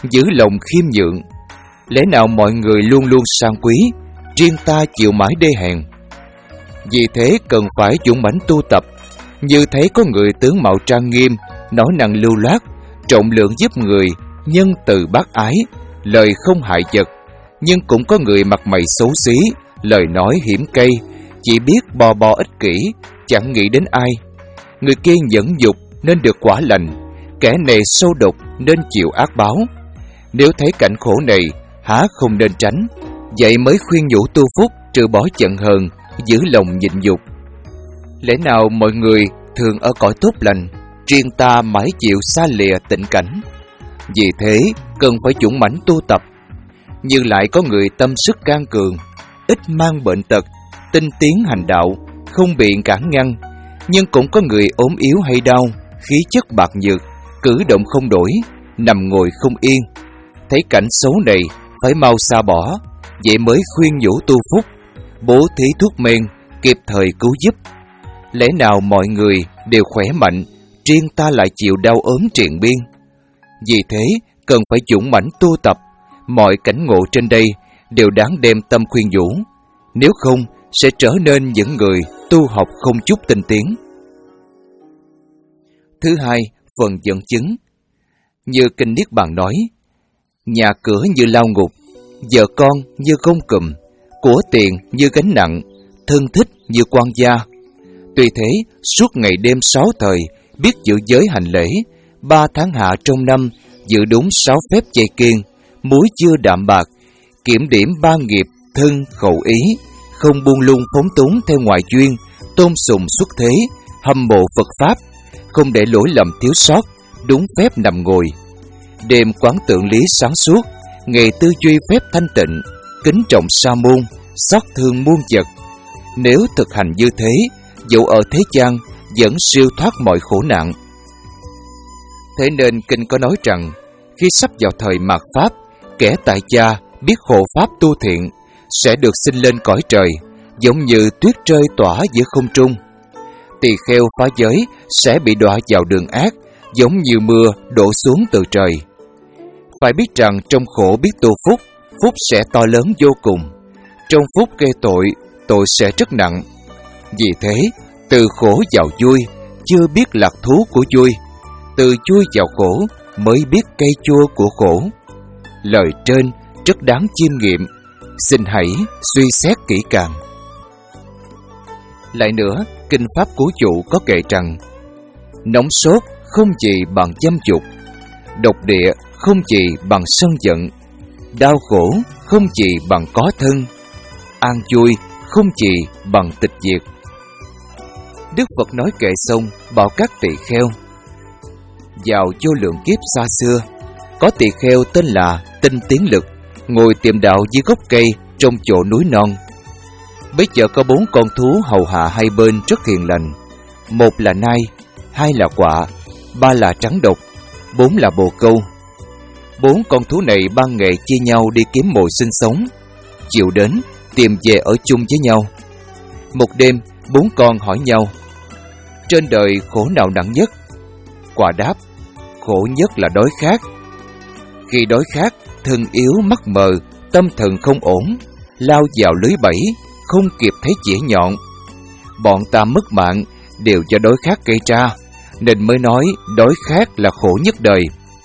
giữ lòng khiêm nhượng. Lẽ nào mọi người luôn luôn sang quý, riêng ta chịu mãi đê hèn? Vì thế cần phải dũng mãnh tu tập. Như thấy có người tướng mạo trang nghiêm, nói năng lưu loát, trọng lượng giúp người, nhân từ bác ái, lời không hại vật. Nhưng cũng có người mặt mày xấu xí, lời nói hiểm cây, chỉ biết bò bò ích kỷ, chẳng nghĩ đến ai. Người kia nhẫn nhục nên được quả lành, kẻ này sâu độc nên chịu ác báo. Nếu thấy cảnh khổ này, há không nên tránh? Vậy mới khuyên nhủ tu phúc, trừ bỏ giận hờn, giữ lòng nhịn nhục. Lẽ nào mọi người thường ở cõi tốt lành, riêng ta mãi chịu xa lìa tịnh cảnh? Vì thế cần phải dũng mãnh tu tập. Nhưng lại có người tâm sức can cường, ít mang bệnh tật, tinh tiến hành đạo, không bị cản ngăn. Nhưng cũng có người ốm yếu hay đau, khí chất bạc nhược, cử động không đổi, nằm ngồi không yên. Thấy cảnh xấu này phải mau xa bỏ. Vậy mới khuyên nhủ tu phúc, bố thí thuốc men, kịp thời cứu giúp. Lẽ nào mọi người đều khỏe mạnh, riêng ta lại chịu đau ốm triền biên? Vì thế cần phải dũng mãnh tu tập. Mọi cảnh ngộ trên đây đều đáng đem tâm khuyên nhủ, nếu không sẽ trở nên những người tu học không chút tinh tiến. Thứ hai, phần dẫn chứng. Như Kinh Niết Bàn nói, nhà cửa như lao ngục, vợ con như gông cùm, của tiền như gánh nặng, thân thích như quan gia. Tuy thế, suốt ngày đêm sáu thời, biết giữ giới hành lễ, ba tháng hạ trong năm, giữ đúng sáu phép chay kiêng, muối chua đạm bạc, kiểm điểm ba nghiệp, thân, khẩu ý, không buông lung phóng túng theo ngoại duyên, tôn sùng xuất thế, hâm mộ Phật Pháp, không để lỗi lầm thiếu sót, đúng phép nằm ngồi. Đêm quán tượng lý sáng suốt, ngày tư duy phép thanh tịnh, kính trọng sa môn, xót thương muôn vật. Nếu thực hành như thế, dẫu ở thế gian vẫn siêu thoát mọi khổ nạn. Thế nên Kinh có nói rằng, khi sắp vào thời mạt Pháp, kẻ tại gia biết hộ Pháp tu thiện sẽ được sinh lên cõi trời, giống như tuyết rơi tỏa giữa không trung. Tỳ kheo phá giới sẽ bị đọa vào đường ác, giống như mưa đổ xuống từ trời. Phải biết rằng trong khổ biết tu phúc, phúc sẽ to lớn vô cùng. Trong phúc gây tội, tội sẽ rất nặng. Vì thế, từ khổ vào vui, chưa biết lạc thú của vui. Từ vui vào khổ, mới biết cây chua của khổ. Lời trên rất đáng chiêm nghiệm, xin hãy suy xét kỹ càng. Lại nữa, Kinh Pháp Cú Dụ có kể rằng, nóng sốt không gì bằng dâm dục, độc địa không gì bằng sân giận, đau khổ không gì bằng có thân, an vui không gì bằng tịch diệt. Đức Phật nói kệ xong, bảo các tỳ kheo. Vào vô lượng kiếp xa xưa, có tỳ kheo tên là Tinh Tiến Lực, ngồi tiệm đạo dưới gốc cây trong chỗ núi non. Bây giờ có bốn con thú hầu hạ hai bên rất hiền lành. Một là nai, hai là quạ, ba là trắng độc, bốn là bồ câu. Bốn con thú này ban ngày chia nhau đi kiếm mồi sinh sống, chiều đến tìm về ở chung với nhau. Một đêm, bốn con hỏi nhau, trên đời khổ nào nặng nhất? Quạ đáp, khổ nhất là đói khát. Khi đói khát, thân yếu mắt mờ, tâm thần không ổn, lao vào lưới bẫy, không kịp thấy chĩa nhọn. Bọn ta mất mạng đều do đói khát gây ra, nên mới nói đói khát là khổ nhất đời.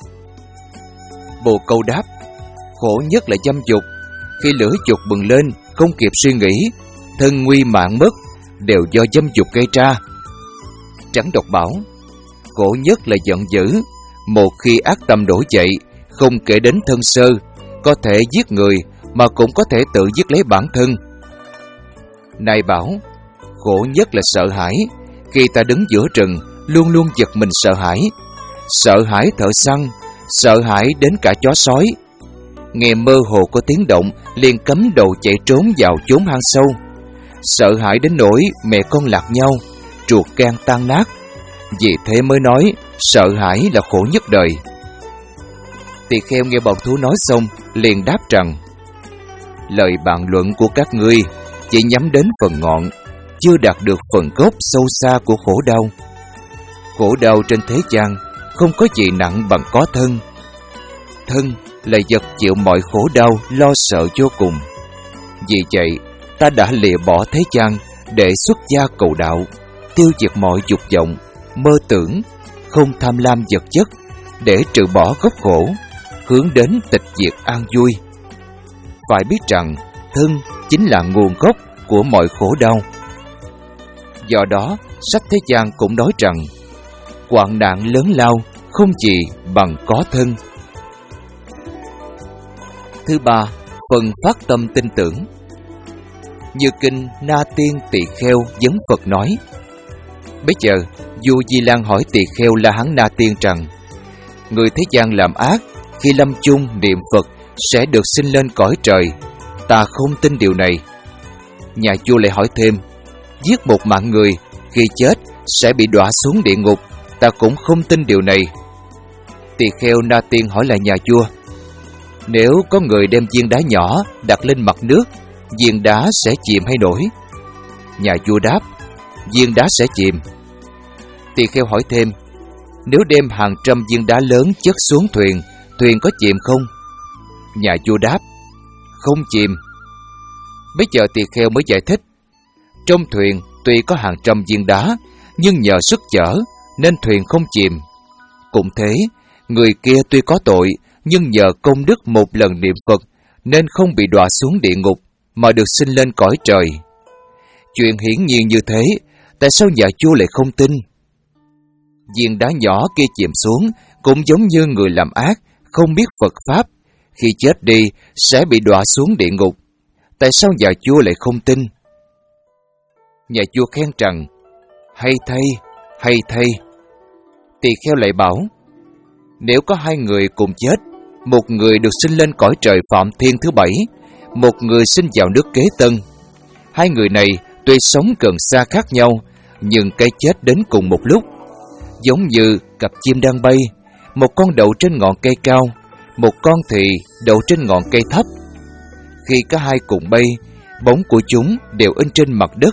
Bồ câu đáp, khổ nhất là dâm dục. Khi lửa dục bừng lên, không kịp suy nghĩ, thân nguy mạng mất, đều do dâm dục gây ra. Trắng độc bảo, khổ nhất là giận dữ. Một khi ác tâm đổ dậy, không kể đến thân sơ, có thể giết người mà cũng có thể tự giết lấy bản thân. Này bảo, khổ nhất là sợ hãi. Khi ta đứng giữa rừng, luôn luôn giật mình sợ hãi. Sợ hãi thợ săn, sợ hãi đến cả chó sói. Nghe mơ hồ có tiếng động, liền cắm đầu chạy trốn vào chốn hang sâu. Sợ hãi đến nỗi mẹ con lạc nhau, ruột gan tan nát. Vì thế mới nói sợ hãi là khổ nhất đời. Tỳ kheo nghe bọn thú nói xong, liền đáp rằng, lời bàn luận của các ngươi chỉ nhắm đến phần ngọn, chưa đạt được phần gốc sâu xa của khổ đau. Khổ đau trên thế gian không có gì nặng bằng có thân. Thân lại vật chịu mọi khổ đau, lo sợ vô cùng. Vì vậy, ta đã lìa bỏ thế gian để xuất gia cầu đạo, tiêu diệt mọi dục vọng, mơ tưởng, không tham lam vật chất, để trừ bỏ gốc khổ, hướng đến tịch diệt an vui. Phải biết rằng, thân chính là nguồn gốc của mọi khổ đau. Do đó, sách thế gian cũng nói rằng, hoạn nạn lớn lao không gì bằng có thân. Thứ ba, phần phát tâm tin tưởng. Như kinh Na Tiên Tỳ Kheo vấn Phật nói. Bây giờ, vua Di Lan hỏi Tỳ Kheo La Hán Na Tiên rằng, người thế gian làm ác, khi lâm chung niệm Phật sẽ được sinh lên cõi trời. Ta không tin điều này. Nhà vua lại hỏi thêm, giết một mạng người, khi chết sẽ bị đọa xuống địa ngục. Ta cũng không tin điều này. Tỳ Kheo Na Tiên hỏi lại nhà vua, nếu có người đem viên đá nhỏ đặt lên mặt nước, viên đá sẽ chìm hay nổi? Nhà vua đáp, viên đá sẽ chìm. Tỳ Kheo hỏi thêm, nếu đem hàng trăm viên đá lớn chất xuống thuyền, thuyền có chìm không? Nhà vua đáp, không chìm. Bây giờ Tỳ Kheo mới giải thích, trong thuyền tuy có hàng trăm viên đá, nhưng nhờ sức chở nên thuyền không chìm. Cũng thế, người kia tuy có tội, nhưng nhờ công đức một lần niệm Phật nên không bị đọa xuống địa ngục mà được sinh lên cõi trời. Chuyện hiển nhiên như thế, tại sao nhà vua lại không tin? Viên đá nhỏ kia chìm xuống cũng giống như người làm ác, không biết Phật Pháp, khi chết đi sẽ bị đọa xuống địa ngục. Tại sao nhà vua lại không tin? Nhà vua khen rằng, hay thay, hay thay. Tỳ Kheo lại bảo, nếu có hai người cùng chết, một người được sinh lên cõi trời Phạm Thiên thứ bảy, một người sinh vào nước Kế Tân. Hai người này tuy sống gần xa khác nhau, nhưng cái chết đến cùng một lúc. Giống như cặp chim đang bay, một con đậu trên ngọn cây cao, một con thì đậu trên ngọn cây thấp. Khi cả hai cùng bay, bóng của chúng đều in trên mặt đất.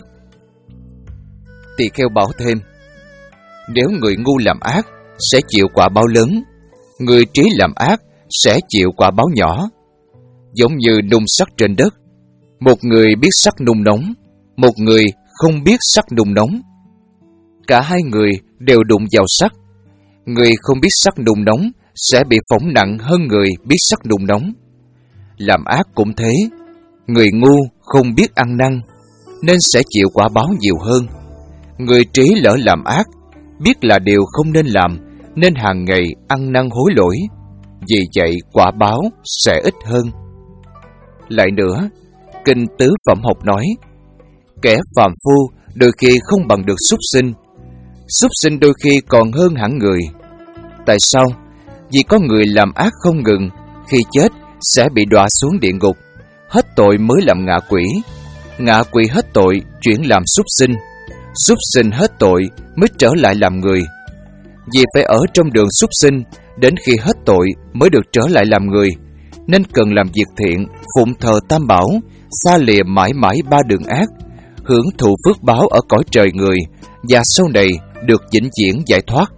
Tỳ Kheo bảo thêm, nếu người ngu làm ác sẽ chịu quả báo lớn, người trí làm ác sẽ chịu quả báo nhỏ. Giống như nung sắt trên đất, một người biết sắt nung nóng, một người không biết sắt nung nóng. Cả hai người đều đụng vào sắt. Người không biết sắt nung nóng sẽ bị phỏng nặng hơn người biết sắt nung nóng. Làm ác cũng thế, người ngu không biết ăn năn nên sẽ chịu quả báo nhiều hơn. Người trí lỡ làm ác, biết là điều không nên làm nên hàng ngày ăn năn hối lỗi. Vì vậy quả báo sẽ ít hơn. Lại nữa, kinh Tứ Phẩm Học nói, kẻ phàm phu đôi khi không bằng được súc sinh, súc sinh đôi khi còn hơn hẳn người. Tại sao? Vì có người làm ác không ngừng, khi chết sẽ bị đọa xuống địa ngục, hết tội mới làm ngạ quỷ, ngạ quỷ hết tội chuyển làm súc sinh, súc sinh hết tội mới trở lại làm người. Vì phải ở trong đường súc sinh đến khi hết tội mới được trở lại làm người, nên cần làm việc thiện, phụng thờ Tam Bảo, xa lìa mãi mãi ba đường ác, hưởng thụ phước báo ở cõi trời người, và sau này được vĩnh viễn giải thoát.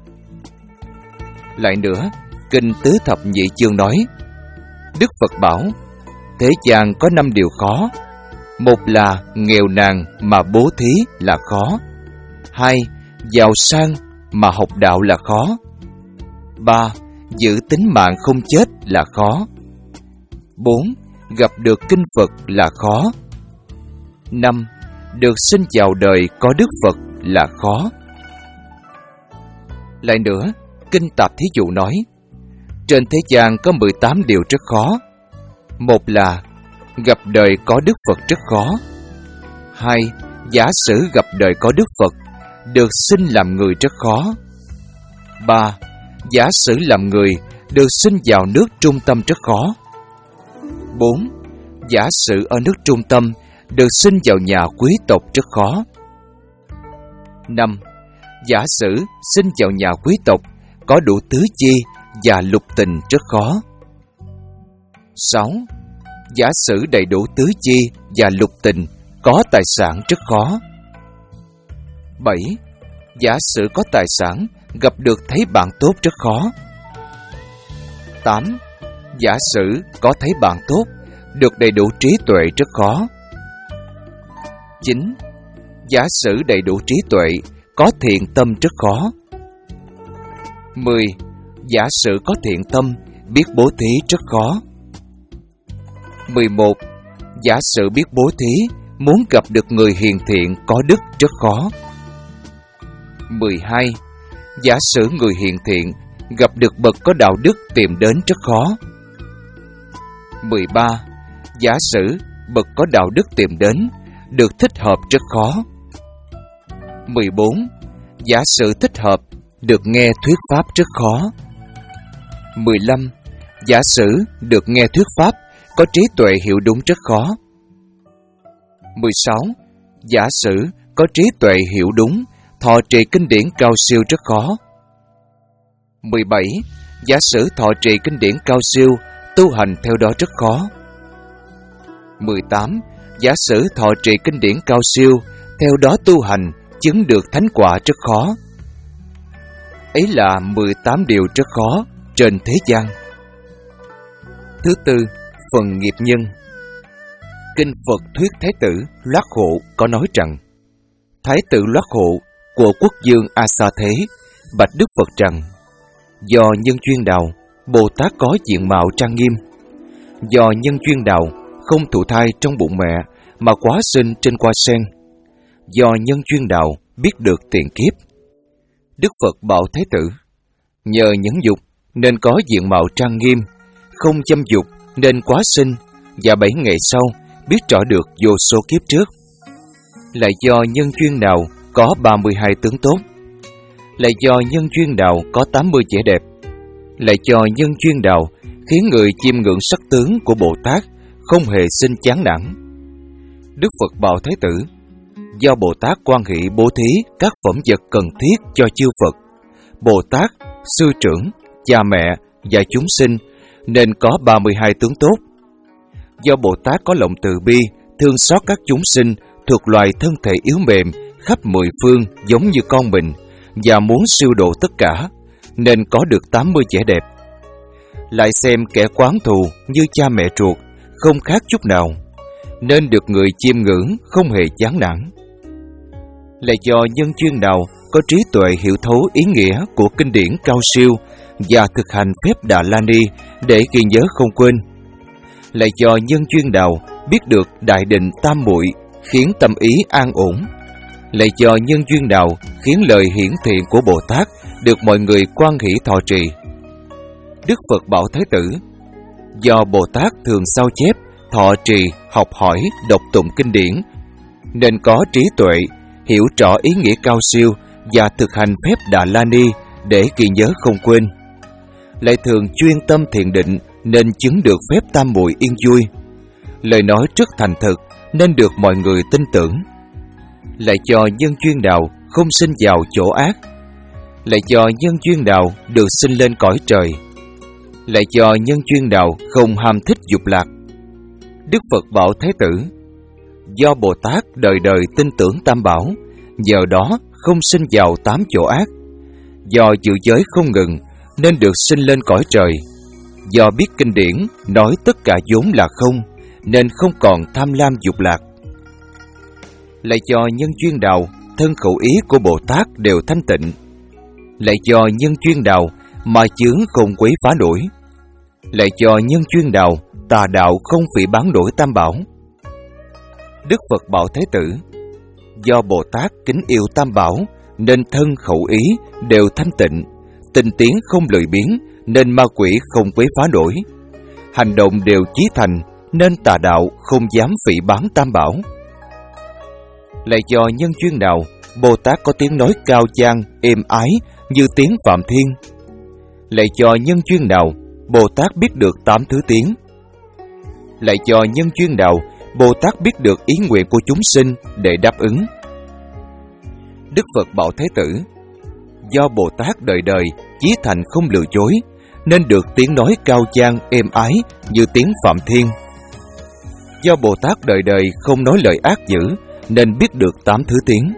Lại nữa, kinh Tứ Thập Nhị Chương nói, Đức Phật bảo, thế gian có năm điều khó. Một là nghèo nàn mà bố thí là khó. Hai, giàu sang mà học đạo là khó. Ba, giữ tính mạng không chết là khó. Bốn, gặp được kinh Phật là khó. Năm, được sinh vào đời có Đức Phật là khó. Lại nữa, kinh Tạp Thí Dụ nói, trên thế gian có mười tám điều rất khó. Một là gặp đời có Đức Phật rất khó. Hai, giả sử gặp đời có Đức Phật, được sinh làm người rất khó. Ba, giả sử làm người, được sinh vào nước trung tâm rất khó. Bốn, giả sử ở nước trung tâm, được sinh vào nhà quý tộc rất khó. Năm, giả sử sinh vào nhà quý tộc, có đủ tứ chi và lục tình rất khó. Sáu, giả sử đầy đủ tứ chi và lục tình, có tài sản rất khó. Bảy, giả sử có tài sản, gặp được thấy bạn tốt rất khó. Tám, Giả sử có thấy bạn tốt, được đầy đủ trí tuệ rất khó. chín. Giả sử đầy đủ trí tuệ, có thiện tâm rất khó. mười. Giả sử có thiện tâm, biết bố thí rất khó. mười một. Giả sử biết bố thí, muốn gặp được người hiền thiện có đức rất khó. mười hai. Giả sử người hiền thiện gặp được bậc có đạo đức tìm đến rất khó. mười ba. Giả sử bậc có đạo đức tìm đến, được thích hợp rất khó. mười bốn. Giả sử thích hợp, được nghe thuyết pháp rất khó. mười lăm. Giả sử được nghe thuyết pháp, có trí tuệ hiểu đúng rất khó. mười sáu. Giả sử có trí tuệ hiểu đúng, thọ trì kinh điển cao siêu rất khó. mười bảy. Giả sử thọ trì kinh điển cao siêu, tu hành theo đó rất khó. mười tám. Giả sử thọ trì kinh điển cao siêu, theo đó tu hành, chứng được thánh quả rất khó. Ấy là mười tám điều rất khó trên thế gian. Thứ tư, phần nghiệp nhân. Kinh Phật Thuyết Thái tử Loát Hộ có nói rằng: Thái tử Loát Hộ của quốc dương A Sa Thế bạch Đức Phật rằng: Do nhân duyên đạo, Bồ Tát có diện mạo trang nghiêm. Do nhân duyên đạo, không thụ thai trong bụng mẹ mà quá sinh trên hoa sen. Do nhân duyên đạo, biết được tiền kiếp. Đức Phật bảo Thái tử: Nhờ nhẫn dục nên có diện mạo trang nghiêm, không dâm dục nên quá sinh, và bảy ngày sau biết rõ được vô số kiếp trước. Lại do nhân duyên đạo có ba mươi hai tướng tốt. Lại do nhân duyên đạo có tám mươi vẻ đẹp. Lại do nhân duyên đạo khiến người chiêm ngưỡng sắc tướng của Bồ Tát, không hề sinh chán nản. Đức Phật bảo Thái tử: Do Bồ Tát quan hỷ bố thí các phẩm vật cần thiết cho chư Phật, Bồ Tát, sư trưởng, cha mẹ và chúng sinh, nên có ba mươi hai tướng tốt. Do Bồ Tát có lòng từ bi, thương xót các chúng sinh thuộc loài thân thể yếu mềm khắp mười phương giống như con mình, và muốn siêu độ tất cả, nên có được tám mươi vẻ đẹp. Lại xem kẻ quán thù như cha mẹ ruột, không khác chút nào, nên được người chiêm ngưỡng không hề chán nản. Là do nhân duyên đạo có trí tuệ hiểu thấu ý nghĩa của kinh điển cao siêu và thực hành phép Đà La Ni để ghi nhớ không quên. Là do nhân duyên đạo biết được đại định tam muội khiến tâm ý an ổn. Là do nhân duyên đạo khiến lời hiển thiện của Bồ Tát được mọi người quan hỷ thọ trì. Đức Phật bảo Thái tử: Do Bồ Tát thường sao chép, thọ trì, học hỏi, đọc tụng kinh điển, nên có trí tuệ, hiểu rõ ý nghĩa cao siêu và thực hành phép Đà La Ni để ghi nhớ không quên. Lại thường chuyên tâm thiền định nên chứng được phép tam muội yên vui. Lời nói rất thành thực nên được mọi người tin tưởng. Lại do nhân duyên đạo không sinh vào chỗ ác. Lại do nhân duyên đạo được sinh lên cõi trời. Lại do nhân duyên đạo không ham thích dục lạc. Đức Phật bảo Thái tử: Do Bồ Tát đời đời tin tưởng Tam Bảo, nhờ đó không sinh vào tám chỗ ác. Do giữ giới không ngừng nên được sinh lên cõi trời. Do biết kinh điển nói tất cả vốn là không, nên không còn tham lam dục lạc. Lại do nhân duyên đạo, thân khẩu ý của Bồ Tát đều thanh tịnh. Lại do nhân duyên đạo mà chướng không quấy phá nổi. Lại do nhân duyên đạo, tà đạo không phỉ báng nổi Tam Bảo. Đức Phật bảo Thái tử: Do Bồ Tát kính yêu Tam Bảo nên thân khẩu ý đều thanh tịnh, tinh tiến không lười biếng nên ma quỷ không quấy phá nổi, hành động đều chí thành nên tà đạo không dám phỉ báng Tam Bảo. Lại do nhân duyên đạo, Bồ Tát có tiếng nói cao vang êm ái như tiếng Phạm Thiên. Lại do nhân duyên đạo, Bồ Tát biết được tám thứ tiếng. Lại do nhân duyên đạo, Bồ Tát biết được ý nguyện của chúng sinh để đáp ứng. Đức Phật bảo Thái tử: Do Bồ Tát đời đời chí thành không lừa dối, nên được tiếng nói cao vang êm ái như tiếng Phạm Thiên. Do Bồ Tát đời đời không nói lời ác dữ, nên biết được tám thứ tiếng.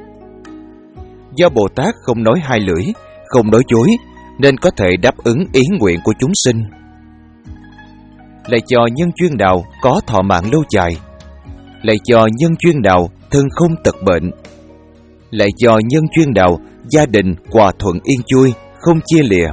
Do Bồ Tát không nói hai lưỡi, không nói dối, nên có thể đáp ứng ý nguyện của chúng sinh. lại cho nhân duyên nào có thọ mạng lâu dài, lại cho nhân duyên nào thân không tật bệnh, lại cho nhân duyên nào gia đình hòa thuận yên vui, không chia lìa.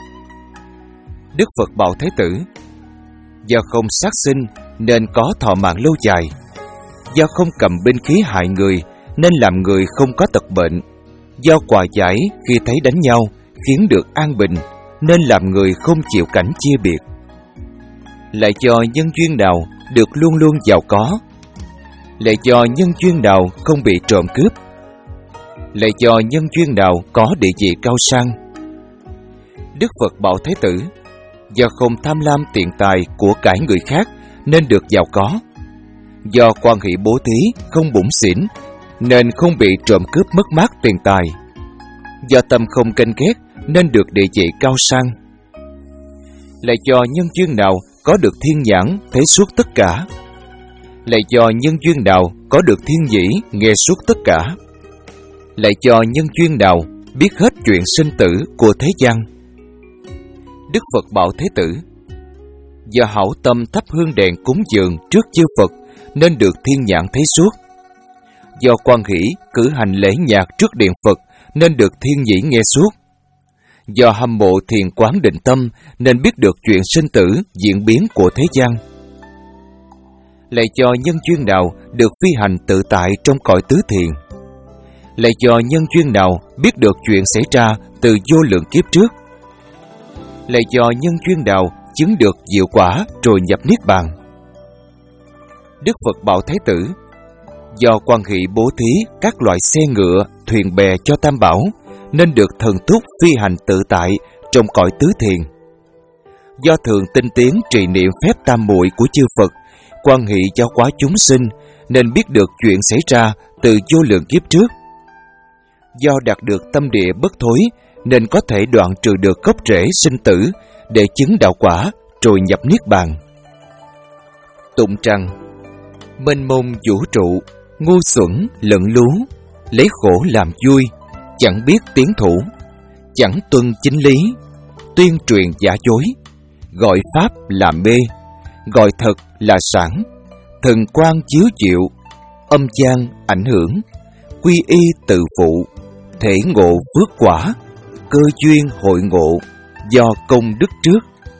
Đức Phật bảo Thái tử: do không sát sinh nên có thọ mạng lâu dài, do không cầm binh khí hại người nên làm người không có tật bệnh, do hòa giải khi thấy đánh nhau khiến được an bình nên làm người không chịu cảnh chia biệt, lại cho nhân duyên nào được luôn luôn giàu có, lại cho nhân duyên nào không bị trộm cướp, lại cho nhân duyên nào có địa vị cao sang. Đức Phật bảo Thái tử: do không tham lam tiền tài của cải người khác nên được giàu có, do quan hệ bố thí không bủn xỉn nên không bị trộm cướp mất mát tiền tài, do tâm không ganh ghét nên được địa vị cao sang, lại cho nhân duyên nào có được thiên nhãn thấy suốt tất cả, lại cho nhân duyên nào có được thiên nhĩ nghe suốt tất cả, lại cho nhân duyên nào biết hết chuyện sinh tử của thế gian. Đức Phật bảo Thế tử: do hảo tâm thắp hương đèn cúng dường trước chư Phật nên được thiên nhãn thấy suốt, do quan hỷ cử hành lễ nhạc trước điện Phật nên được thiên nhĩ nghe suốt, do hâm mộ thiền quán định tâm nên biết được chuyện sinh tử diễn biến của thế gian, lại cho nhân duyên nào được phi hành tự tại trong cõi tứ thiền, lại cho nhân duyên nào biết được chuyện xảy ra từ vô lượng kiếp trước, lại cho nhân duyên nào chứng được diệu quả rồi nhập niết bàn. Đức Phật bảo Thái tử: do quan hệ bố thí các loại xe ngựa, thuyền bè cho Tam Bảo nên được thần túc phi hành tự tại trong cõi tứ thiền, do thường tinh tiến trì niệm phép tam muội của chư Phật, quan hệ giáo hóa chúng sinh nên biết được chuyện xảy ra từ vô lượng kiếp trước, do đạt được tâm địa bất thối nên có thể đoạn trừ được gốc rễ sinh tử để chứng đạo quả rồi nhập niết bàn. Tụng rằng: mênh mông vũ trụ, ngu xuẩn lẫn lú, lấy khổ làm vui, chẳng biết tiến thủ, chẳng tuân chính lý, tuyên truyền giả dối, gọi pháp là mê, gọi thật là sản, thần quang chiếu chịu, âm gian ảnh hưởng, quy y tự phụ, thể ngộ phước quả, cơ duyên hội ngộ, do công đức trước.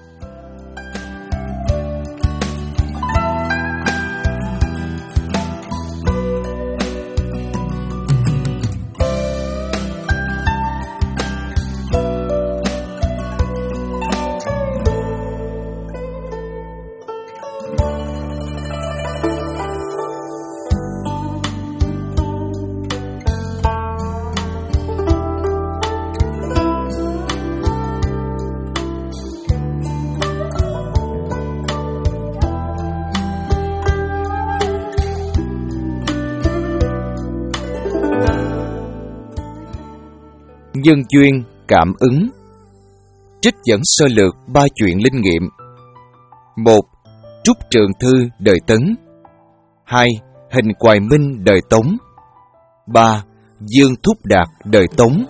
Nhân duyên cảm ứng. Trích dẫn sơ lược ba chuyện linh nghiệm. Một. Trúc Trường Thư đời Tấn. Hai. Hình Hoài Minh đời Tống. Ba. Dương Thúc Đạt đời Tống.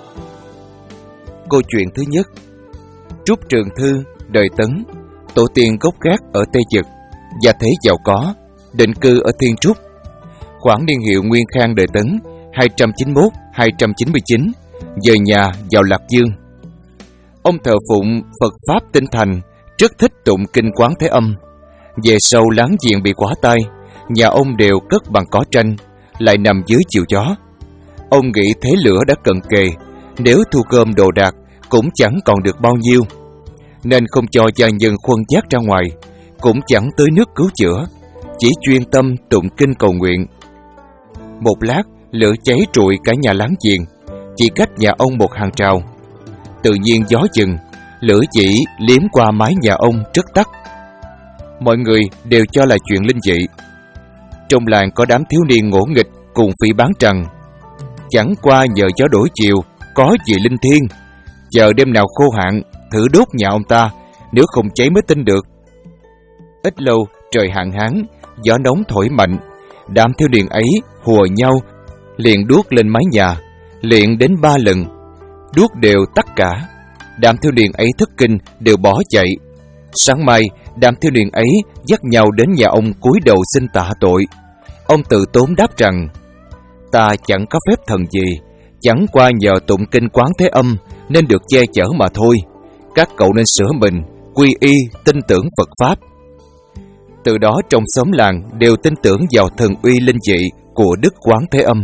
Câu chuyện thứ nhất. Trúc Trường Thư đời Tấn, tổ tiên gốc gác ở Tây Dực, gia thế giàu có, định cư ở Thiên Trúc. Khoảng niên hiệu Nguyên Khang đời Tấn hai trăm chín mươi mốt đến hai trăm chín mươi chín, dời nhà vào Lạc Dương. Ông thờ phụng Phật Pháp tinh thành, rất thích tụng kinh Quán Thế Âm. Về sau láng giềng bị quả tai, nhà ông đều cất bằng cỏ tranh, lại nằm dưới chiều gió. Ông nghĩ thế lửa đã cận kề, nếu thu gom đồ đạc cũng chẳng còn được bao nhiêu, nên không cho gia nhân khuân vác ra ngoài, cũng chẳng tới nước cứu chữa, chỉ chuyên tâm tụng kinh cầu nguyện. Một lát, lửa cháy trụi cả nhà láng giềng, chỉ cách nhà ông một hàng trào. Tự nhiên gió dừng, lửa chỉ liếm qua mái nhà ông rất tắt. Mọi người đều cho là chuyện linh dị. Trong làng có đám thiếu niên ngỗ nghịch cùng phỉ bán rằng chẳng qua nhờ gió đổi chiều, có gì linh thiêng, chờ đêm nào khô hạn thử đốt nhà ông ta, nếu không cháy mới tin được. Ít lâu trời hạn hán, gió nóng thổi mạnh, đám thiếu niên ấy hùa nhau liền đuốc lên mái nhà, liền đến ba lần, đuốc đều tắt cả. Đám thiếu niên ấy thất kinh đều bỏ chạy. Sáng mai Đám thiếu niên ấy dắt nhau đến nhà ông cúi đầu xin tạ tội. Ông tự tốn đáp rằng: Ta chẳng có phép thần gì, chẳng qua nhờ tụng kinh Quán Thế Âm nên được che chở mà thôi. Các cậu nên sửa mình, quy y, tin tưởng Phật Pháp. Từ đó trong xóm làng đều tin tưởng vào thần uy linh dị của Đức Quán Thế Âm.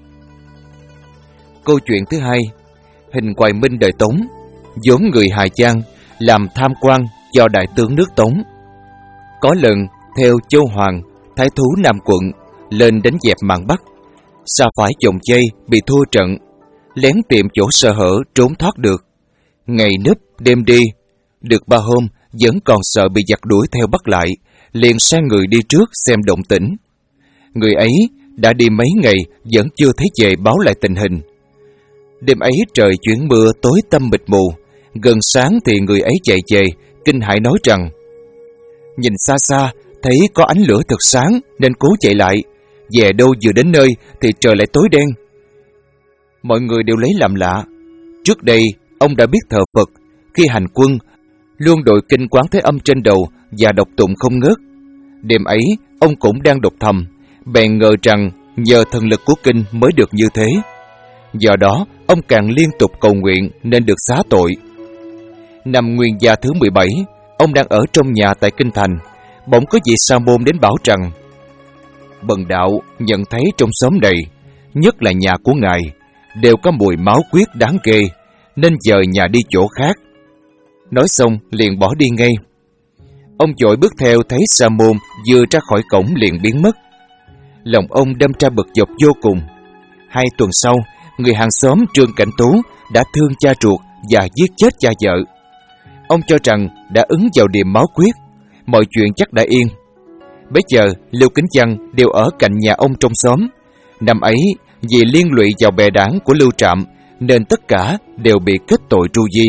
Câu chuyện thứ hai, Hình Hoài Minh đời Tống, vốn người Hà Giang, làm tham quan cho đại tướng nước Tống. Có lần theo Châu Hoàng, thái thú Nam Quận, lên đánh dẹp mạn Bắc, sa phải chồng dây bị thua trận, lén tìm chỗ sơ hở trốn thoát được. Ngày nấp đêm đi, được ba hôm vẫn còn sợ bị giặc đuổi theo bắt lại, liền sang người đi trước xem động tĩnh. Người ấy đã đi mấy ngày vẫn chưa thấy về báo lại tình hình. Đêm ấy trời chuyển mưa, tối tăm mịt mù. Gần sáng thì người ấy chạy về, kinh hãi nói rằng: Nhìn xa xa thấy có ánh lửa thật sáng nên cố chạy lại. Về đâu vừa đến nơi thì trời lại tối đen. Mọi người đều lấy làm lạ. Trước đây ông đã biết thờ Phật, khi hành quân luôn đội kinh Quán Thế Âm trên đầu và đọc tụng không ngớt. Đêm ấy ông cũng đang đọc thầm, bèn ngờ rằng nhờ thần lực của kinh mới được như thế. Do đó ông càng liên tục cầu nguyện nên được xá tội. Năm Nguyên Gia thứ mười bảy, ông đang ở trong nhà tại Kinh Thành, bỗng có vị sa môn đến bảo rằng: Bần đạo nhận thấy trong xóm này, nhất là nhà của ngài, đều có mùi máu huyết đáng ghê, nên dời nhà đi chỗ khác. Nói xong liền bỏ đi ngay. Ông vội bước theo thấy sa môn vừa ra khỏi cổng liền biến mất. Lòng ông đâm ra bực dọc vô cùng. Hai tuần sau, người hàng xóm Trương Cảnh Tú đã thương cha ruột và giết chết cha vợ. Ông cho rằng đã ứng vào điềm máu huyết, mọi chuyện chắc đã yên. Bấy giờ Lưu Kính Văn đều ở cạnh nhà ông trong xóm. Năm ấy vì liên lụy vào bè đảng của Lưu Trạm nên tất cả đều bị kết tội tru di.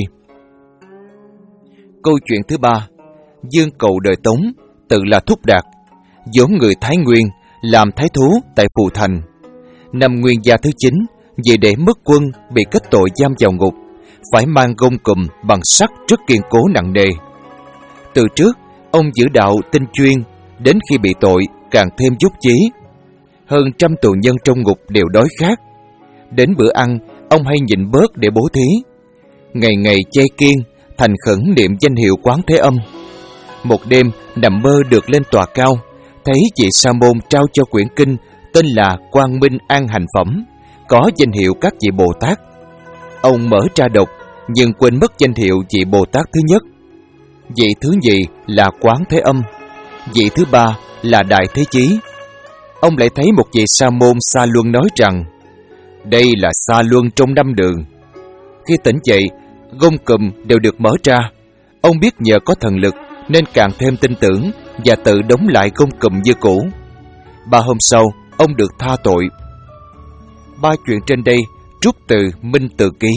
Câu chuyện thứ ba, Dương Cầu đời Tống, tự là Thúc Đạt, vốn người Thái Nguyên, làm thái thú tại Phù Thành. Năm Nguyên Gia thứ chín, vì để mất quân bị kết tội giam vào ngục, phải mang gông cùm bằng sắt rất kiên cố nặng nề. Từ trước ông giữ đạo tinh chuyên, đến khi bị tội càng thêm dốc chí. Hơn trăm tù nhân trong ngục đều đói khát. Đến bữa ăn ông hay nhịn bớt để bố thí. Ngày ngày chay kiêng, thành khẩn niệm danh hiệu Quán Thế Âm. Một đêm nằm mơ được lên tòa cao, thấy chị sa môn trao cho quyển kinh tên là Quang Minh An Hành Phẩm, có danh hiệu các vị Bồ Tát. Ông mở ra đọc, nhưng quên mất danh hiệu vị Bồ Tát thứ nhất. Vị thứ nhì là Quán Thế Âm, vị thứ ba là Đại Thế Chí. Ông lại thấy một vị sa môn Sa Luân nói rằng: Đây là Sa Luân trong năm đường. Khi tỉnh dậy, gông cùm đều được mở ra. Ông biết nhờ có thần lực nên càng thêm tin tưởng và tự đóng lại gông cùm như cũ. Ba hôm sau, ông được tha tội. Ba chuyện trên đây trút từ Minh Từ Ký.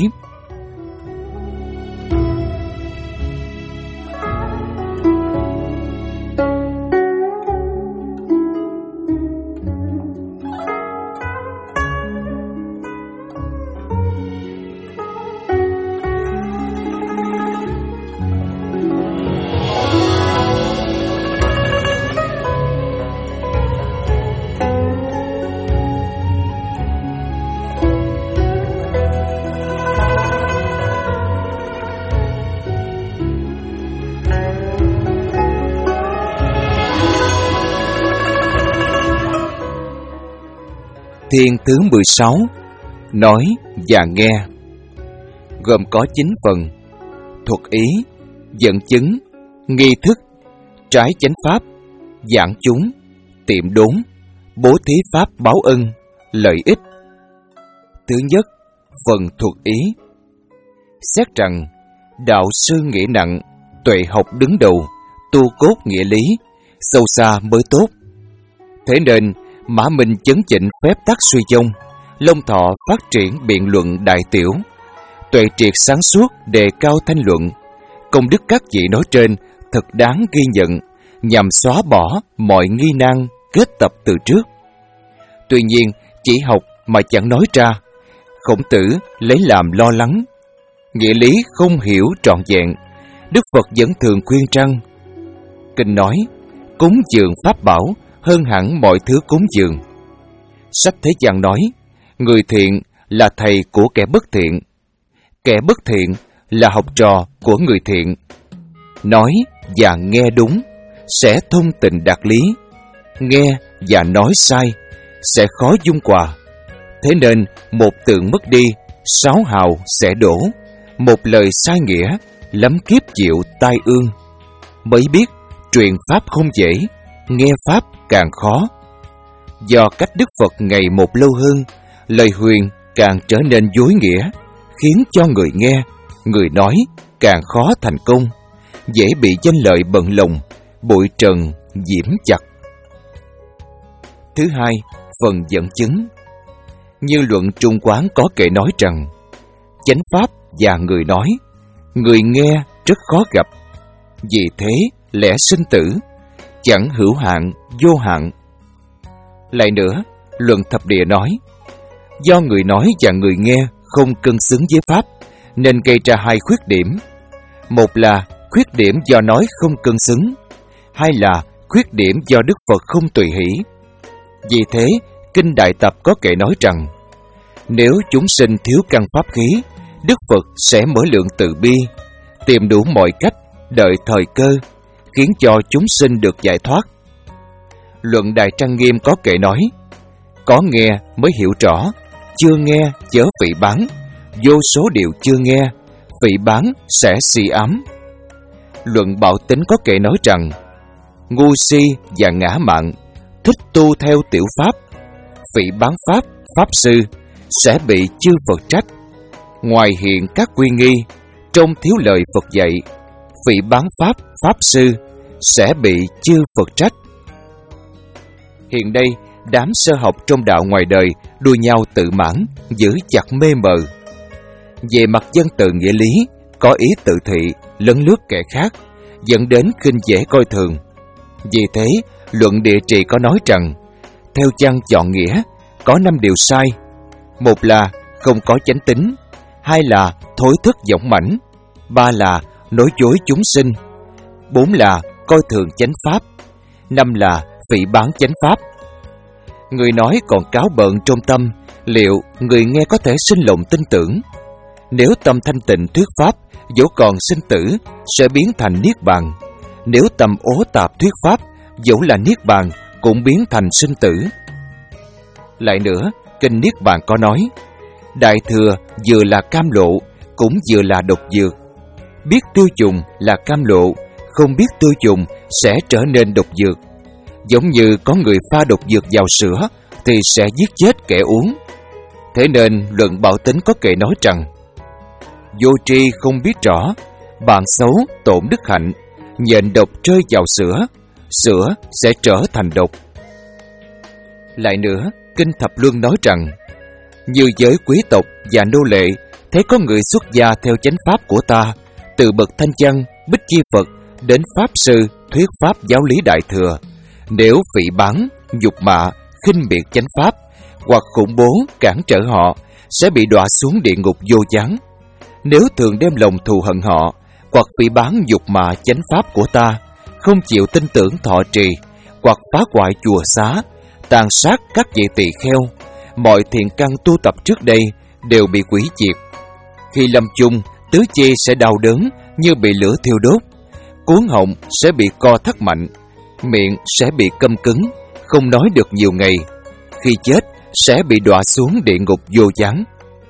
Thiên thứ mười sáu, nói và nghe, gồm có chín phần: thuật ý, dẫn chứng, nghi thức, trái chánh pháp, giảng chúng, tiệm đốn, bố thí pháp báo ân, lợi ích. Thứ nhất, phần thuật ý. Xét rằng đạo sư nghĩa nặng, tuệ học đứng đầu, tu cốt nghĩa lý, sâu xa mới tốt. Thế nên Mã Minh chấn chỉnh phép tắc suy dông, Long Thọ phát triển biện luận đại tiểu, Tuệ Triệt sáng suốt đề cao thanh luận. Công đức các vị nói trên thật đáng ghi nhận, nhằm xóa bỏ mọi nghi nan kết tập từ trước. Tuy nhiên chỉ học mà chẳng nói ra, Khổng Tử lấy làm lo lắng. Nghĩa lý không hiểu trọn vẹn, Đức Phật vẫn thường khuyên rằng: Kinh nói, cúng dường pháp bảo hơn hẳn mọi thứ cúng dường. Sách Thế Gian nói, người thiện là thầy của kẻ bất thiện, kẻ bất thiện là học trò của người thiện. Nói và nghe đúng sẽ thông tình đạt lý, nghe và nói sai sẽ khó dung hòa. Thế nên một tượng mất đi, sáu hào sẽ đổ, một lời sai nghĩa lắm kiếp chịu tai ương. Mới biết truyền pháp không dễ, nghe pháp càng khó. Do cách Đức Phật ngày một lâu hơn, lời huyền càng trở nên dối nghĩa, khiến cho người nghe, người nói càng khó thành công, dễ bị danh lợi bận lòng, bụi trần nhiễm chặt. Thứ hai, phần dẫn chứng. Như luận Trung Quán có kệ nói rằng, chánh pháp và người nói, người nghe rất khó gặp. Vì thế lẽ sinh tử, chẳng hữu hạn, vô hạn. Lại nữa, luận Thập Địa nói, do người nói và người nghe không cân xứng với pháp, nên gây ra hai khuyết điểm. Một là khuyết điểm do nói không cân xứng, hai là khuyết điểm do Đức Phật không tùy hỷ. Vì thế, Kinh Đại Tập có kệ nói rằng, nếu chúng sinh thiếu căn pháp khí, Đức Phật sẽ mở lượng từ bi, tìm đủ mọi cách, đợi thời cơ, khiến cho chúng sinh được giải thoát. Luận Đại Trang Nghiêm có kệ nói, có nghe mới hiểu rõ, chưa nghe chớ phỉ báng, vô số điều chưa nghe, phỉ báng sẽ si ám. Luận Bảo Tính có kệ nói rằng, ngu si và ngã mạn thích tu theo tiểu pháp, phỉ báng pháp, pháp sư sẽ bị chư Phật trách. Ngoài hiện các quy nghi, trong thiếu lời Phật dạy, phỉ báng pháp, pháp sư sẽ bị chư Phật trách. Hiện đây, đám sơ học trong đạo ngoài đời đua nhau tự mãn, giữ chặt mê mờ. Về mặt dân từ nghĩa lý, có ý tự thị, lấn lướt kẻ khác, dẫn đến khinh dễ coi thường. Vì thế, luận Địa Trì có nói rằng, theo chăng chọn nghĩa, có năm điều sai. Một là không có chánh tín, hai là thối thức dõng mãnh, ba là nói dối chúng sinh, bốn là coi thường chánh pháp, năm là phỉ báng chánh pháp. Người nói còn cáo bợn trong tâm, liệu người nghe có thể sinh lòng tin tưởng? Nếu tâm thanh tịnh thuyết pháp, dẫu còn sinh tử, sẽ biến thành niết bàn. Nếu tâm ố tạp thuyết pháp, dẫu là niết bàn, cũng biến thành sinh tử. Lại nữa, Kinh Niết Bàn có nói, Đại Thừa vừa là cam lộ, cũng vừa là độc dược. Biết tiêu dùng là cam lộ, không biết tiêu dùng sẽ trở nên độc dược. Giống như có người pha độc dược vào sữa, thì sẽ giết chết kẻ uống. Thế nên luận Bảo Tính có kệ nói rằng, vô tri không biết rõ, bạn xấu tổn đức hạnh, nhện độc rơi vào sữa, sữa sẽ trở thành độc. Lại nữa, Kinh Thập Luân nói rằng, như giới quý tộc và nô lệ thấy có người xuất gia theo chánh pháp của ta, từ bậc Thanh Văn, Bích Chi Phật đến pháp sư thuyết pháp giáo lý Đại Thừa, nếu phỉ báng, nhục mạ, khinh miệt chánh pháp hoặc khủng bố cản trở họ, sẽ bị đọa xuống địa ngục vô gián. Nếu thường đem lòng thù hận họ hoặc phỉ báng nhục mạ chánh pháp của ta, không chịu tin tưởng thọ trì hoặc phá hoại chùa xá, tàn sát các vị tỳ kheo, mọi thiện căn tu tập trước đây đều bị hủy diệt. Khi lâm chung, tứ chi sẽ đau đớn như bị lửa thiêu đốt, cuống họng sẽ bị co thắt mạnh, miệng sẽ bị câm cứng, không nói được nhiều ngày. Khi chết sẽ bị đọa xuống địa ngục vô gián.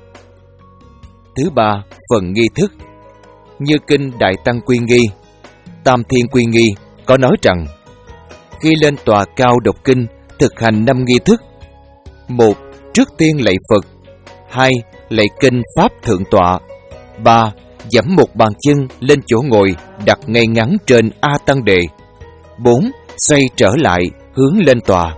Thứ ba, phần nghi thức. Như Kinh Đại Tăng Quy Nghi, Tam Thiên Quy Nghi có nói rằng, khi lên tòa cao đọc kinh, thực hành năm nghi thức. Một, trước tiên lạy Phật. Hai, lạy kinh Pháp Thượng Tọa. Ba, giẫm một bàn chân lên chỗ ngồi đặt ngay ngắn trên A Tăng Đề. Bốn, xoay trở lại hướng lên tòa.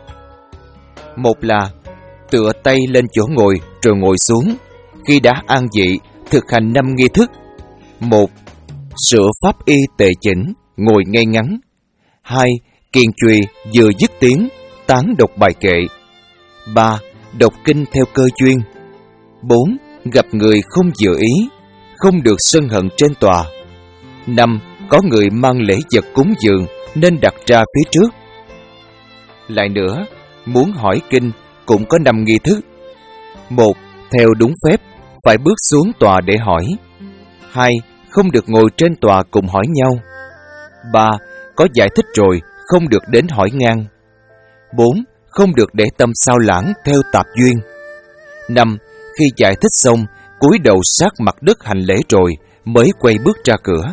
Một là tựa tay lên chỗ ngồi rồi ngồi xuống. Khi đã an vị, thực hành năm nghi thức. Một, sửa pháp y tề chỉnh, ngồi ngay ngắn. Hai, kiền chùy vừa dứt tiếng, tán đọc bài kệ. Ba, đọc kinh theo cơ duyên. Bốn, gặp người không vừa ý, không được sân hận trên tòa. Năm, có người mang lễ vật cúng dường nên đặt ra phía trước. Lại nữa, muốn hỏi kinh cũng có năm nghi thức. Một, theo đúng phép, phải bước xuống tòa để hỏi. Hai, không được ngồi trên tòa cùng hỏi nhau. Ba, có giải thích rồi, không được đến hỏi ngang. Bốn, không được để tâm sao lãng theo tạp duyên. Năm, khi giải thích xong, cúi đầu sát mặt đất hành lễ rồi mới quay bước ra cửa.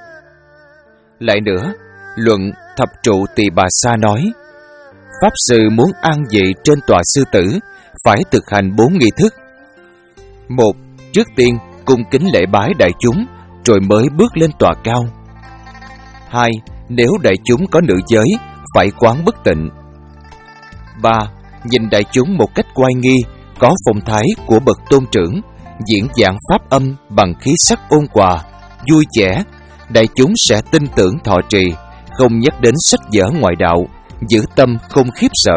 Lại nữa, luận Thập Trụ Tỳ Bà Sa nói, Pháp Sư muốn an vị trên tòa sư tử, phải thực hành bốn nghi thức. Một, trước tiên cung kính lễ bái đại chúng, rồi mới bước lên tòa cao. Hai, nếu đại chúng có nữ giới, phải quán bất tịnh. Ba, nhìn đại chúng một cách oai nghi, có phong thái của bậc tôn trưởng, diễn giảng pháp âm bằng khí sắc ôn hòa, vui vẻ, đại chúng sẽ tin tưởng thọ trì, không nhắc đến sách vở ngoại đạo, giữ tâm không khiếp sợ.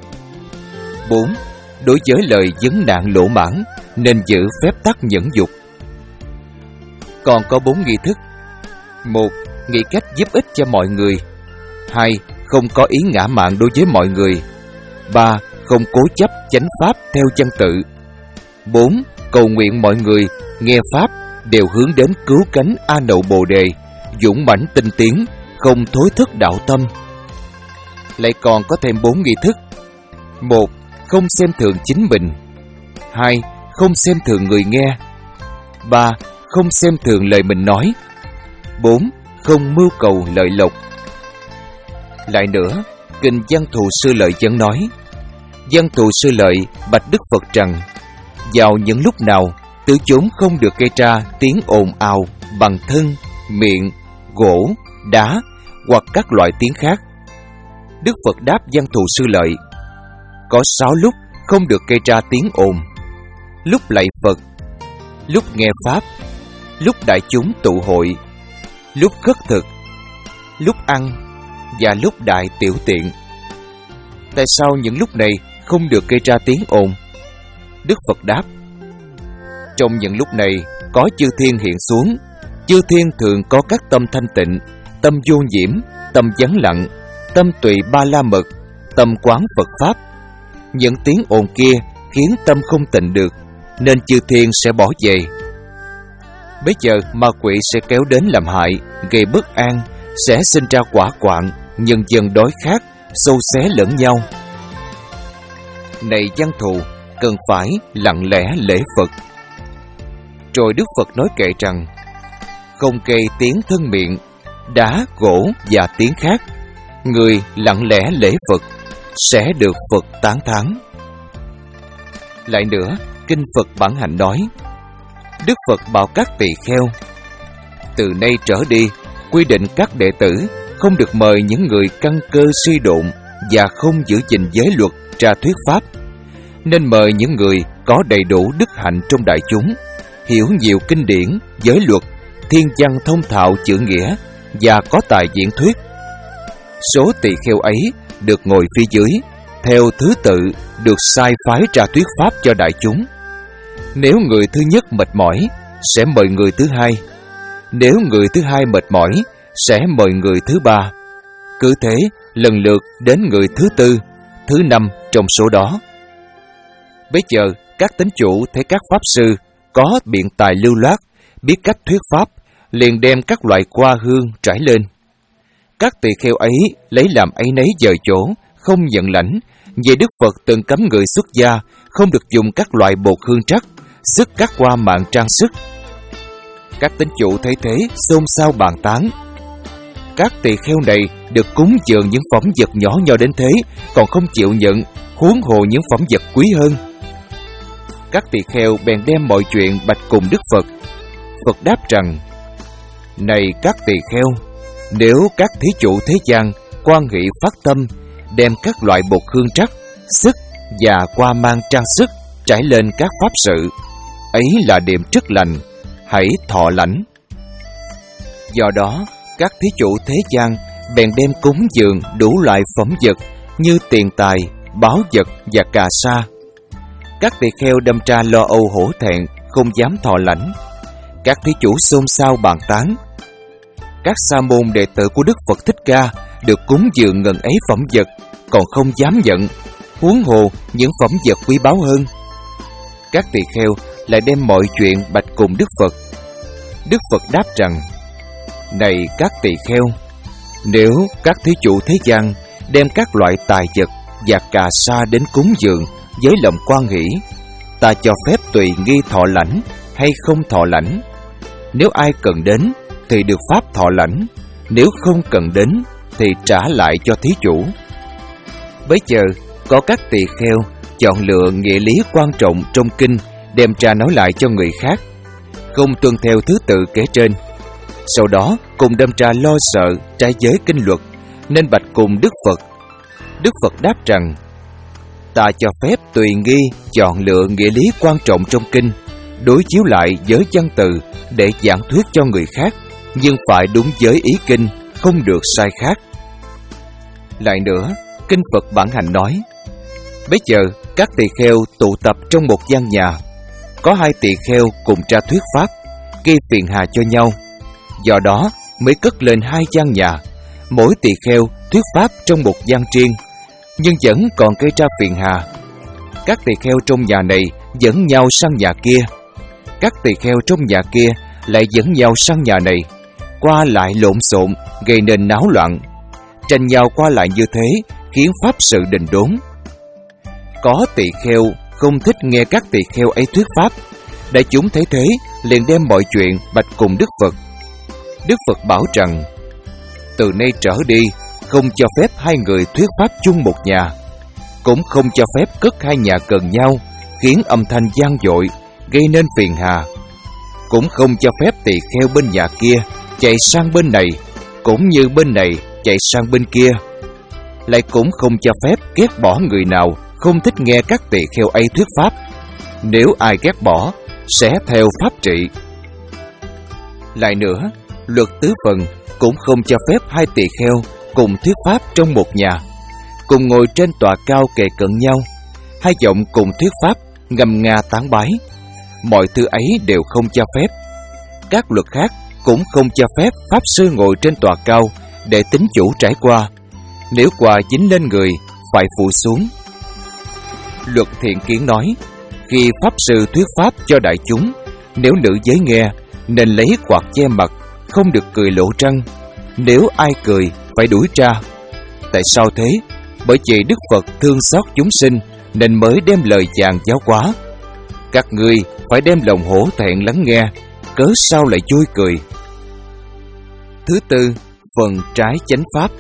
Bốn, đối với lời vấn nạn lỗ mãn, nên giữ phép tắc nhẫn dục. Còn có bốn nghi thức. Một, nghĩ cách giúp ích cho mọi người. Hai, không có ý ngã mạn đối với mọi người. Ba, không cố chấp chánh pháp theo văn tự. Bốn, cầu nguyện mọi người nghe pháp đều hướng đến cứu cánh A Nậu Bồ Đề, dũng mãnh tinh tiến, không thối thức đạo tâm. Lại còn có thêm bốn nghi thức. Một, không xem thường chính mình. Hai, không xem thường người nghe. Ba, không xem thường lời mình nói. Bốn, không mưu cầu lợi lộc. Lại nữa, kinh Văn Thù Sư Lợi vẫn nói, Văn Thù Sư Lợi bạch Đức Phật rằng, vào những lúc nào tứ chúng không được gây ra tiếng ồn ào bằng thân, miệng, gỗ, đá hoặc các loại tiếng khác. Đức Phật đáp Văn Thù Sư Lợi, có sáu lúc không được gây ra tiếng ồn: lúc lạy Phật, lúc nghe pháp, lúc đại chúng tụ hội, lúc khất thực, lúc ăn và lúc đại tiểu tiện. Tại sao những lúc này không được gây ra tiếng ồn? Đức Phật đáp, trong những lúc này có chư thiên hiện xuống. Chư thiên thường có các tâm thanh tịnh, tâm vô nhiễm, tâm vắng lặng, tâm tùy ba la mật, tâm quán Phật pháp. Những tiếng ồn kia khiến tâm không tịnh được, nên chư thiên sẽ bỏ về. Bây giờ ma quỷ sẽ kéo đến làm hại, gây bất an, sẽ sinh ra quả quạng, nhân dân đói khát, xâu xé lẫn nhau. Này Văn Thù, cần phải lặng lẽ lễ Phật. Rồi Đức Phật nói kệ rằng, không gây tiếng thân miệng, đá, gỗ và tiếng khác, người lặng lẽ lễ Phật sẽ được Phật tán thán. Lại nữa, kinh Phật Bản Hạnh nói, Đức Phật bảo các tỳ kheo, từ nay trở đi, quy định các đệ tử không được mời những người căn cơ suy độn và không giữ gìn giới luật ra thuyết pháp, nên mời những người có đầy đủ đức hạnh trong đại chúng, hiểu nhiều kinh điển, giới luật, thiên văn thông thạo chữ nghĩa và có tài diễn thuyết. Số tỳ kheo ấy được ngồi phía dưới, theo thứ tự được sai phái ra thuyết pháp cho đại chúng. Nếu người thứ nhất mệt mỏi, sẽ mời người thứ hai. Nếu người thứ hai mệt mỏi, sẽ mời người thứ ba. Cứ thế lần lượt đến người thứ tư, thứ năm trong số đó. Bây giờ các tín chủ thấy các pháp sư có biện tài lưu loát, biết cách thuyết pháp, liền đem các loại hoa hương trải lên. Các tỳ kheo ấy lấy làm áy náy dời chỗ, không nhận lãnh, vì Đức Phật từng cấm người xuất gia không được dùng các loại bột hương trắc, sức các hoa mạng trang sức. Các tín chủ thấy thế xôn xao bàn tán. Các tỳ kheo này được cúng dường những phẩm vật nhỏ nhoi đến thế, còn không chịu nhận, huống hồ những phẩm vật quý hơn. Các tỳ kheo bèn đem mọi chuyện bạch cùng Đức Phật. Phật đáp rằng, này các tỳ kheo, nếu các thí chủ thế gian quan hệ phát tâm, đem các loại bột hương trắc, sức và hoa mang trang sức trải lên các pháp sự, ấy là điểm rất lành, hãy thọ lãnh. Do đó, các thí chủ thế gian bèn đem cúng dường đủ loại phẩm vật như tiền tài, báu vật và cà sa. Các tỳ kheo đâm ra lo âu hổ thẹn, không dám thọ lãnh. Các thí chủ xôn xao bàn tán. Các sa môn đệ tử của Đức Phật Thích Ca được cúng dường ngần ấy phẩm vật còn không dám nhận, huống hồ những phẩm vật quý báu hơn. Các tỳ kheo lại đem mọi chuyện bạch cùng Đức Phật. Đức Phật đáp rằng: Này các tỳ kheo, nếu các thí chủ thế gian đem các loại tài vật và cà sa đến cúng dường với lòng hoan hỷ, ta cho phép tùy nghi thọ lãnh hay không thọ lãnh. Nếu ai cần đến thì được pháp thọ lãnh, nếu không cần đến thì trả lại cho thí chủ. Bấy giờ có các tỳ kheo chọn lựa nghĩa lý quan trọng trong kinh đem ra nói lại cho người khác, không tuân theo thứ tự kể trên. Sau đó cùng đâm ra lo sợ trái giới kinh luật, nên bạch cùng Đức Phật. Đức Phật đáp rằng: Ta cho phép tùy nghi chọn lựa nghĩa lý quan trọng trong kinh, đối chiếu lại với văn từ để giảng thuyết cho người khác, nhưng phải đúng với ý kinh, không được sai khác. Lại nữa, kinh Phật bản hành nói: Bấy giờ các tỳ kheo tụ tập trong một gian nhà. Có hai tỳ kheo cùng tra thuyết pháp, gây phiền hà cho nhau. Do đó mới cất lên hai gian nhà, mỗi tỳ kheo thuyết pháp trong một gian riêng, nhưng vẫn còn gây ra phiền hà. Các tỳ kheo trong nhà này dẫn nhau sang nhà kia, các tỳ kheo trong nhà kia lại dẫn nhau sang nhà này, qua lại lộn xộn, gây nên náo loạn. Tranh nhau qua lại như thế khiến pháp sự đình đốn. Có tỳ kheo không thích nghe các tỳ kheo ấy thuyết pháp, đại chúng thấy thế liền đem mọi chuyện bạch cùng Đức Phật. Đức Phật bảo rằng: Từ nay trở đi, không cho phép hai người thuyết pháp chung một nhà, cũng không cho phép cất hai nhà gần nhau, khiến âm thanh vang dội, gây nên phiền hà. Cũng không cho phép tỳ kheo bên nhà kia chạy sang bên này, cũng như bên này chạy sang bên kia. Lại cũng không cho phép ghét bỏ người nào không thích nghe các tỳ kheo ấy thuyết pháp. Nếu ai ghét bỏ, sẽ theo pháp trị. Lại nữa, luật tứ phần cũng không cho phép hai tỳ kheo cùng thuyết pháp trong một nhà, cùng ngồi trên tòa cao kề cận nhau, hai giọng cùng thuyết pháp ngâm nga tán bái. Mọi thứ ấy đều không cho phép. Các luật khác cũng không cho phép pháp sư ngồi trên tòa cao để tín chủ trải qua. Nếu qua dính lên người, phải phụ xuống. Luật thiện kiến nói: Khi pháp sư thuyết pháp cho đại chúng, nếu nữ giới nghe, nên lấy quạt che mặt, không được cười lộ răng. Nếu ai cười, phải đuổi ra. Tại sao thế? Bởi vì Đức Phật thương xót chúng sinh, nên mới đem lời chàng giáo hóa. Các ngươi phải đem lòng hổ thẹn lắng nghe, cớ sao lại vui cười. Thứ tư, phần trái chánh pháp.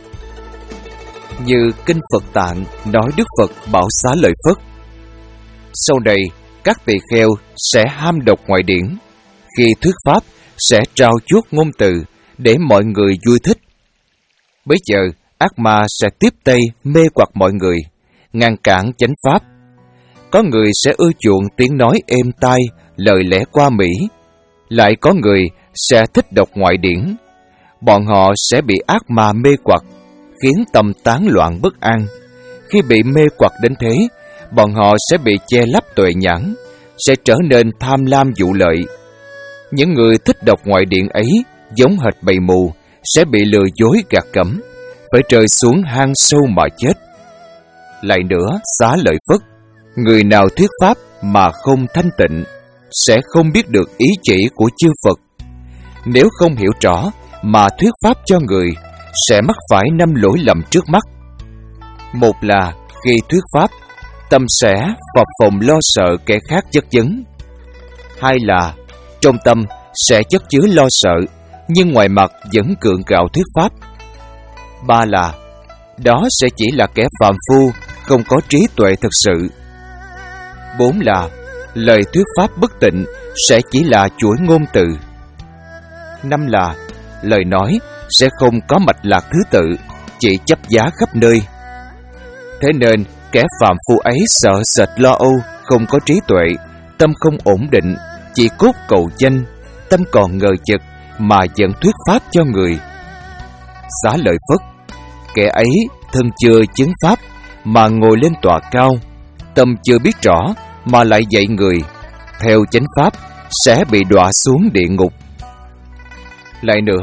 Như kinh Phật Tạng nói Đức Phật bảo xá lợi Phất: Sau này các tỳ kheo sẽ ham đọc ngoại điển, khi thuyết pháp sẽ trao chuốt ngôn từ để mọi người vui thích. Bấy giờ ác ma sẽ tiếp tay mê hoặc mọi người, ngăn cản chánh pháp. Có người sẽ ưa chuộng tiếng nói êm tai, lời lẽ qua mỹ. Lại có người sẽ thích đọc ngoại điển. Bọn họ sẽ bị ác ma mê hoặc, khiến tâm tán loạn bất an. Khi bị mê hoặc đến thế, bọn họ sẽ bị che lấp tuệ nhãn, sẽ trở nên tham lam vụ lợi. Những người thích đọc ngoại điển ấy giống hệt bầy mù, sẽ bị lừa dối gạt gẫm, phải rơi xuống hang sâu mà chết. Lại nữa, xá lợi Phất, người nào thuyết pháp mà không thanh tịnh sẽ không biết được ý chỉ của chư Phật. Nếu không hiểu rõ mà thuyết pháp cho người, sẽ mắc phải năm lỗi lầm trước mắt. Một là khi thuyết pháp, tâm sẽ phập phồng lo sợ kẻ khác chất vấn. Hai là trong tâm sẽ chất chứa lo sợ, nhưng ngoài mặt vẫn gượng gạo thuyết pháp. Ba là đó sẽ chỉ là kẻ phàm phu, không có trí tuệ thực sự. Bốn là lời thuyết pháp bất tịnh sẽ chỉ là chuỗi ngôn từ. Năm là lời nói sẽ không có mạch lạc thứ tự, chỉ chấp giá khắp nơi. Thế nên kẻ phàm phu ấy sợ sệt lo âu, không có trí tuệ, tâm không ổn định, chỉ cốt cầu danh, tâm còn ngờ vực mà vẫn thuyết pháp cho người. Xá lợi Phất, kẻ ấy thân chưa chứng pháp mà ngồi lên tòa cao, tâm chưa biết rõ mà lại dạy người theo chánh pháp, sẽ bị đọa xuống địa ngục. Lại nữa,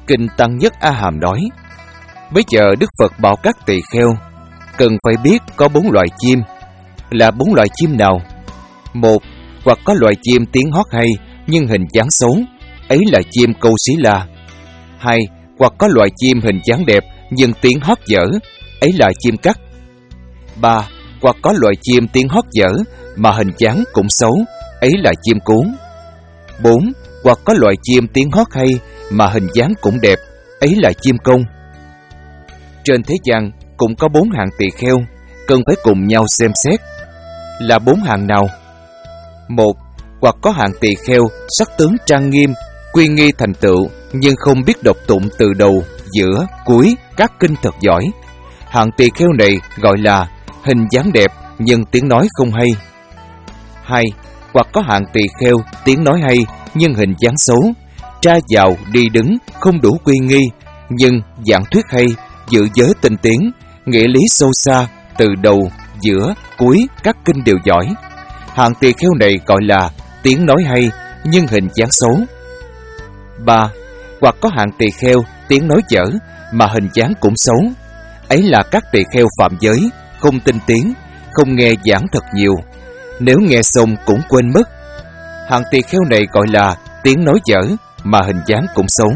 Kinh Tăng Nhất A Hàm nói: bây giờ Đức Phật bảo các tỳ kheo cần phải biết có bốn loại chim. Là bốn loại chim nào? Một, hoặc có loại chim tiếng hót hay nhưng hình dáng xấu, ấy là chim câu xí la. Hai, hoặc có loại chim hình dáng đẹp nhưng tiếng hót dở, ấy là chim cắt. Ba, hoặc có loại chim tiếng hót dở mà hình dáng cũng xấu, ấy là chim cuốn. Bốn, hoặc có loại chim tiếng hót hay mà hình dáng cũng đẹp, ấy là chim công. Trên thế gian cũng có bốn hạng tỳ kheo cần phải cùng nhau xem xét. Là bốn hạng nào? Một, hoặc có hạng tỳ kheo sắc tướng trang nghiêm, quy nghi thành tựu nhưng không biết đọc tụng từ đầu, giữa, cuối các kinh thật giỏi. Hạng tỳ kheo này gọi là hình dáng đẹp nhưng tiếng nói không hay. Hai, hoặc có hạng tỳ kheo tiếng nói hay nhưng hình dáng xấu, tra vào đi đứng không đủ quy nghi, nhưng giảng thuyết hay, dự giới tinh tiến, nghĩa lý sâu xa, từ đầu, giữa, cuối các kinh đều giỏi. Hạng tỳ kheo này gọi là tiếng nói hay nhưng hình dáng xấu. Ba, hoặc có hạng tỳ kheo tiếng nói dở mà hình dáng cũng xấu, ấy là các tỳ kheo phạm giới, không tinh tiến, không nghe giảng thật nhiều, nếu nghe xong cũng quên mất. Hạng tỳ kheo này gọi là tiếng nói dở mà hình dáng cũng xấu.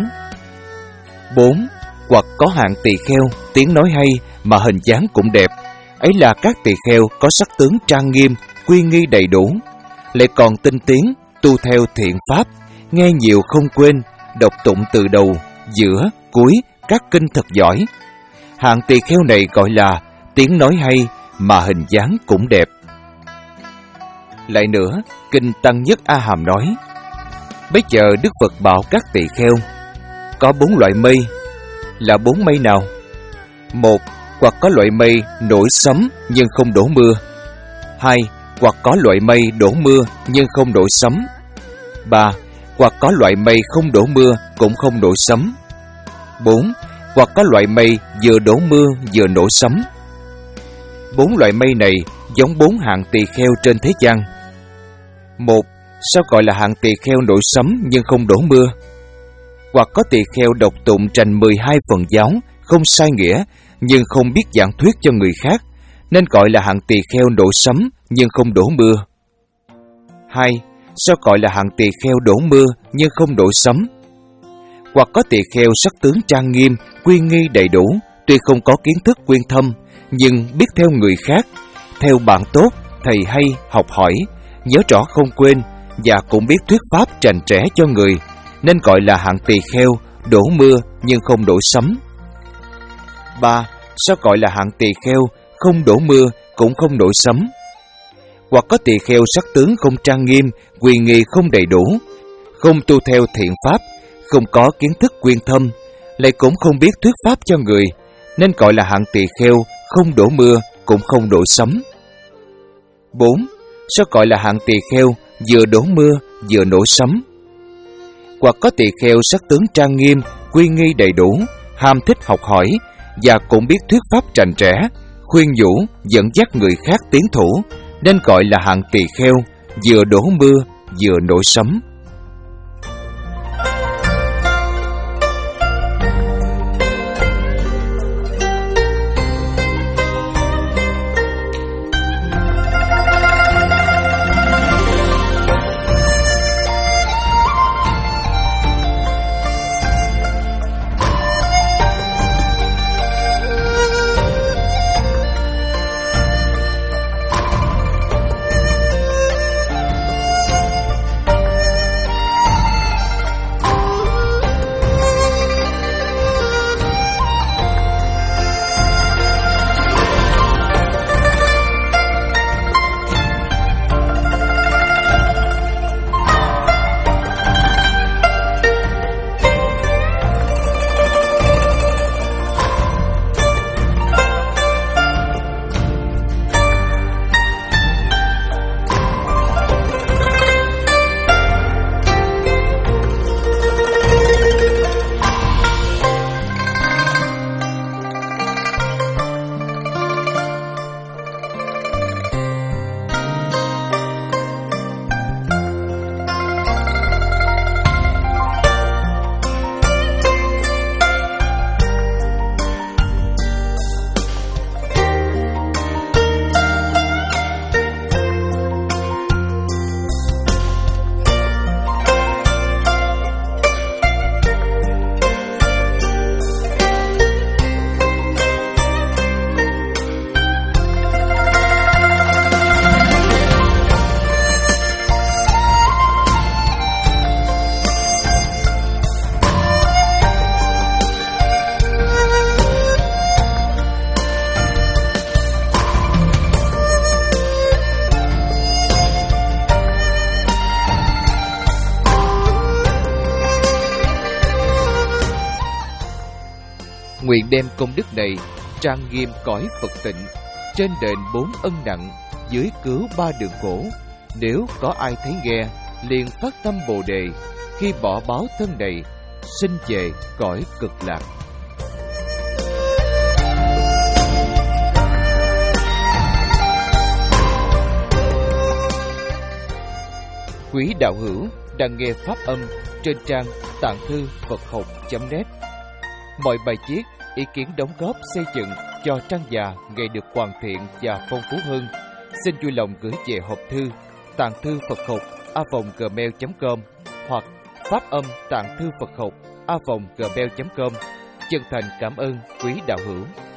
Bốn, hoặc có hạng tỳ kheo tiếng nói hay mà hình dáng cũng đẹp, ấy là các tỳ kheo có sắc tướng trang nghiêm, quy nghi đầy đủ, lại còn tinh tiến, tu theo thiện pháp, nghe nhiều không quên, đọc tụng từ đầu, giữa, cuối các kinh thật giỏi. Hạng tỳ kheo này gọi là tiếng nói hay mà hình dáng cũng đẹp. Lại nữa, Kinh Tăng Nhất A Hàm nói: bây giờ Đức Phật bảo các tỳ kheo có bốn loại mây. Là bốn mây nào? Một, hoặc có loại mây nổi sấm nhưng không đổ mưa. Hai, hoặc có loại mây đổ mưa nhưng không nổi sấm. Ba, hoặc có loại mây không đổ mưa cũng không nổi sấm. Bốn, hoặc có loại mây vừa đổ mưa vừa nổi sấm. Bốn loại mây này giống bốn hạng tỳ kheo trên thế gian. Một, sao gọi là hạng tỳ kheo nổi sấm nhưng không đổ mưa? Hoặc có tỳ kheo đọc tụng trành mười hai phần giáo, không sai nghĩa, nhưng không biết giảng thuyết cho người khác, nên gọi là hạng tỳ kheo nổi sấm nhưng không đổ mưa. Hai, sao gọi là hạng tỳ kheo đổ mưa nhưng không nổi sấm? Hoặc có tỳ kheo sắc tướng trang nghiêm, quy nghi đầy đủ, tuy không có kiến thức quyên thâm, nhưng biết theo người khác, theo bạn tốt, thầy hay, học hỏi, nhớ rõ không quên, và cũng biết thuyết pháp trành trẻ cho người, nên gọi là hạng tỳ kheo đổ mưa nhưng không đổ sấm. Ba, sao gọi là hạng tỳ kheo không đổ mưa cũng không nổi sấm? Hoặc có tỳ kheo sắc tướng không trang nghiêm, quy nghi không đầy đủ, không tu theo thiện pháp, không có kiến thức quyên thâm, lại cũng không biết thuyết pháp cho người, nên gọi là hạng tỳ kheo không đổ mưa cũng không nổi sấm. Bốn, sao gọi là hạng tỳ kheo vừa đổ mưa vừa nổi sấm? Hoặc có tỳ kheo sắc tướng trang nghiêm, quy nghi đầy đủ, ham thích học hỏi, và cũng biết thuyết pháp trành trẻ, khuyên nhủ, dẫn dắt người khác tiến thủ, nên gọi là hạng tỳ kheo vừa đổ mưa vừa nổi sấm. Nguyện đem công đức này trang nghiêm cõi Phật tịnh, trên đền bốn ân nặng, dưới cứu ba đường khổ. Nếu có ai thấy nghe, liền phát tâm Bồ đề, khi bỏ báo thân này, sinh về cõi cực lạc. Quý đạo hữu đang nghe pháp âm trên trang tạng thư Phật học chấm net. Mọi bài viết, ý kiến đóng góp xây dựng cho trang già ngày được hoàn thiện và phong phú hơn, xin vui lòng gửi về hộp thư tạng thư Phật học a vòng gmail chấm com hoặc pháp âm tạng thư Phật học a vòng gmail chấm com. Chân thành cảm ơn quý đạo hữu.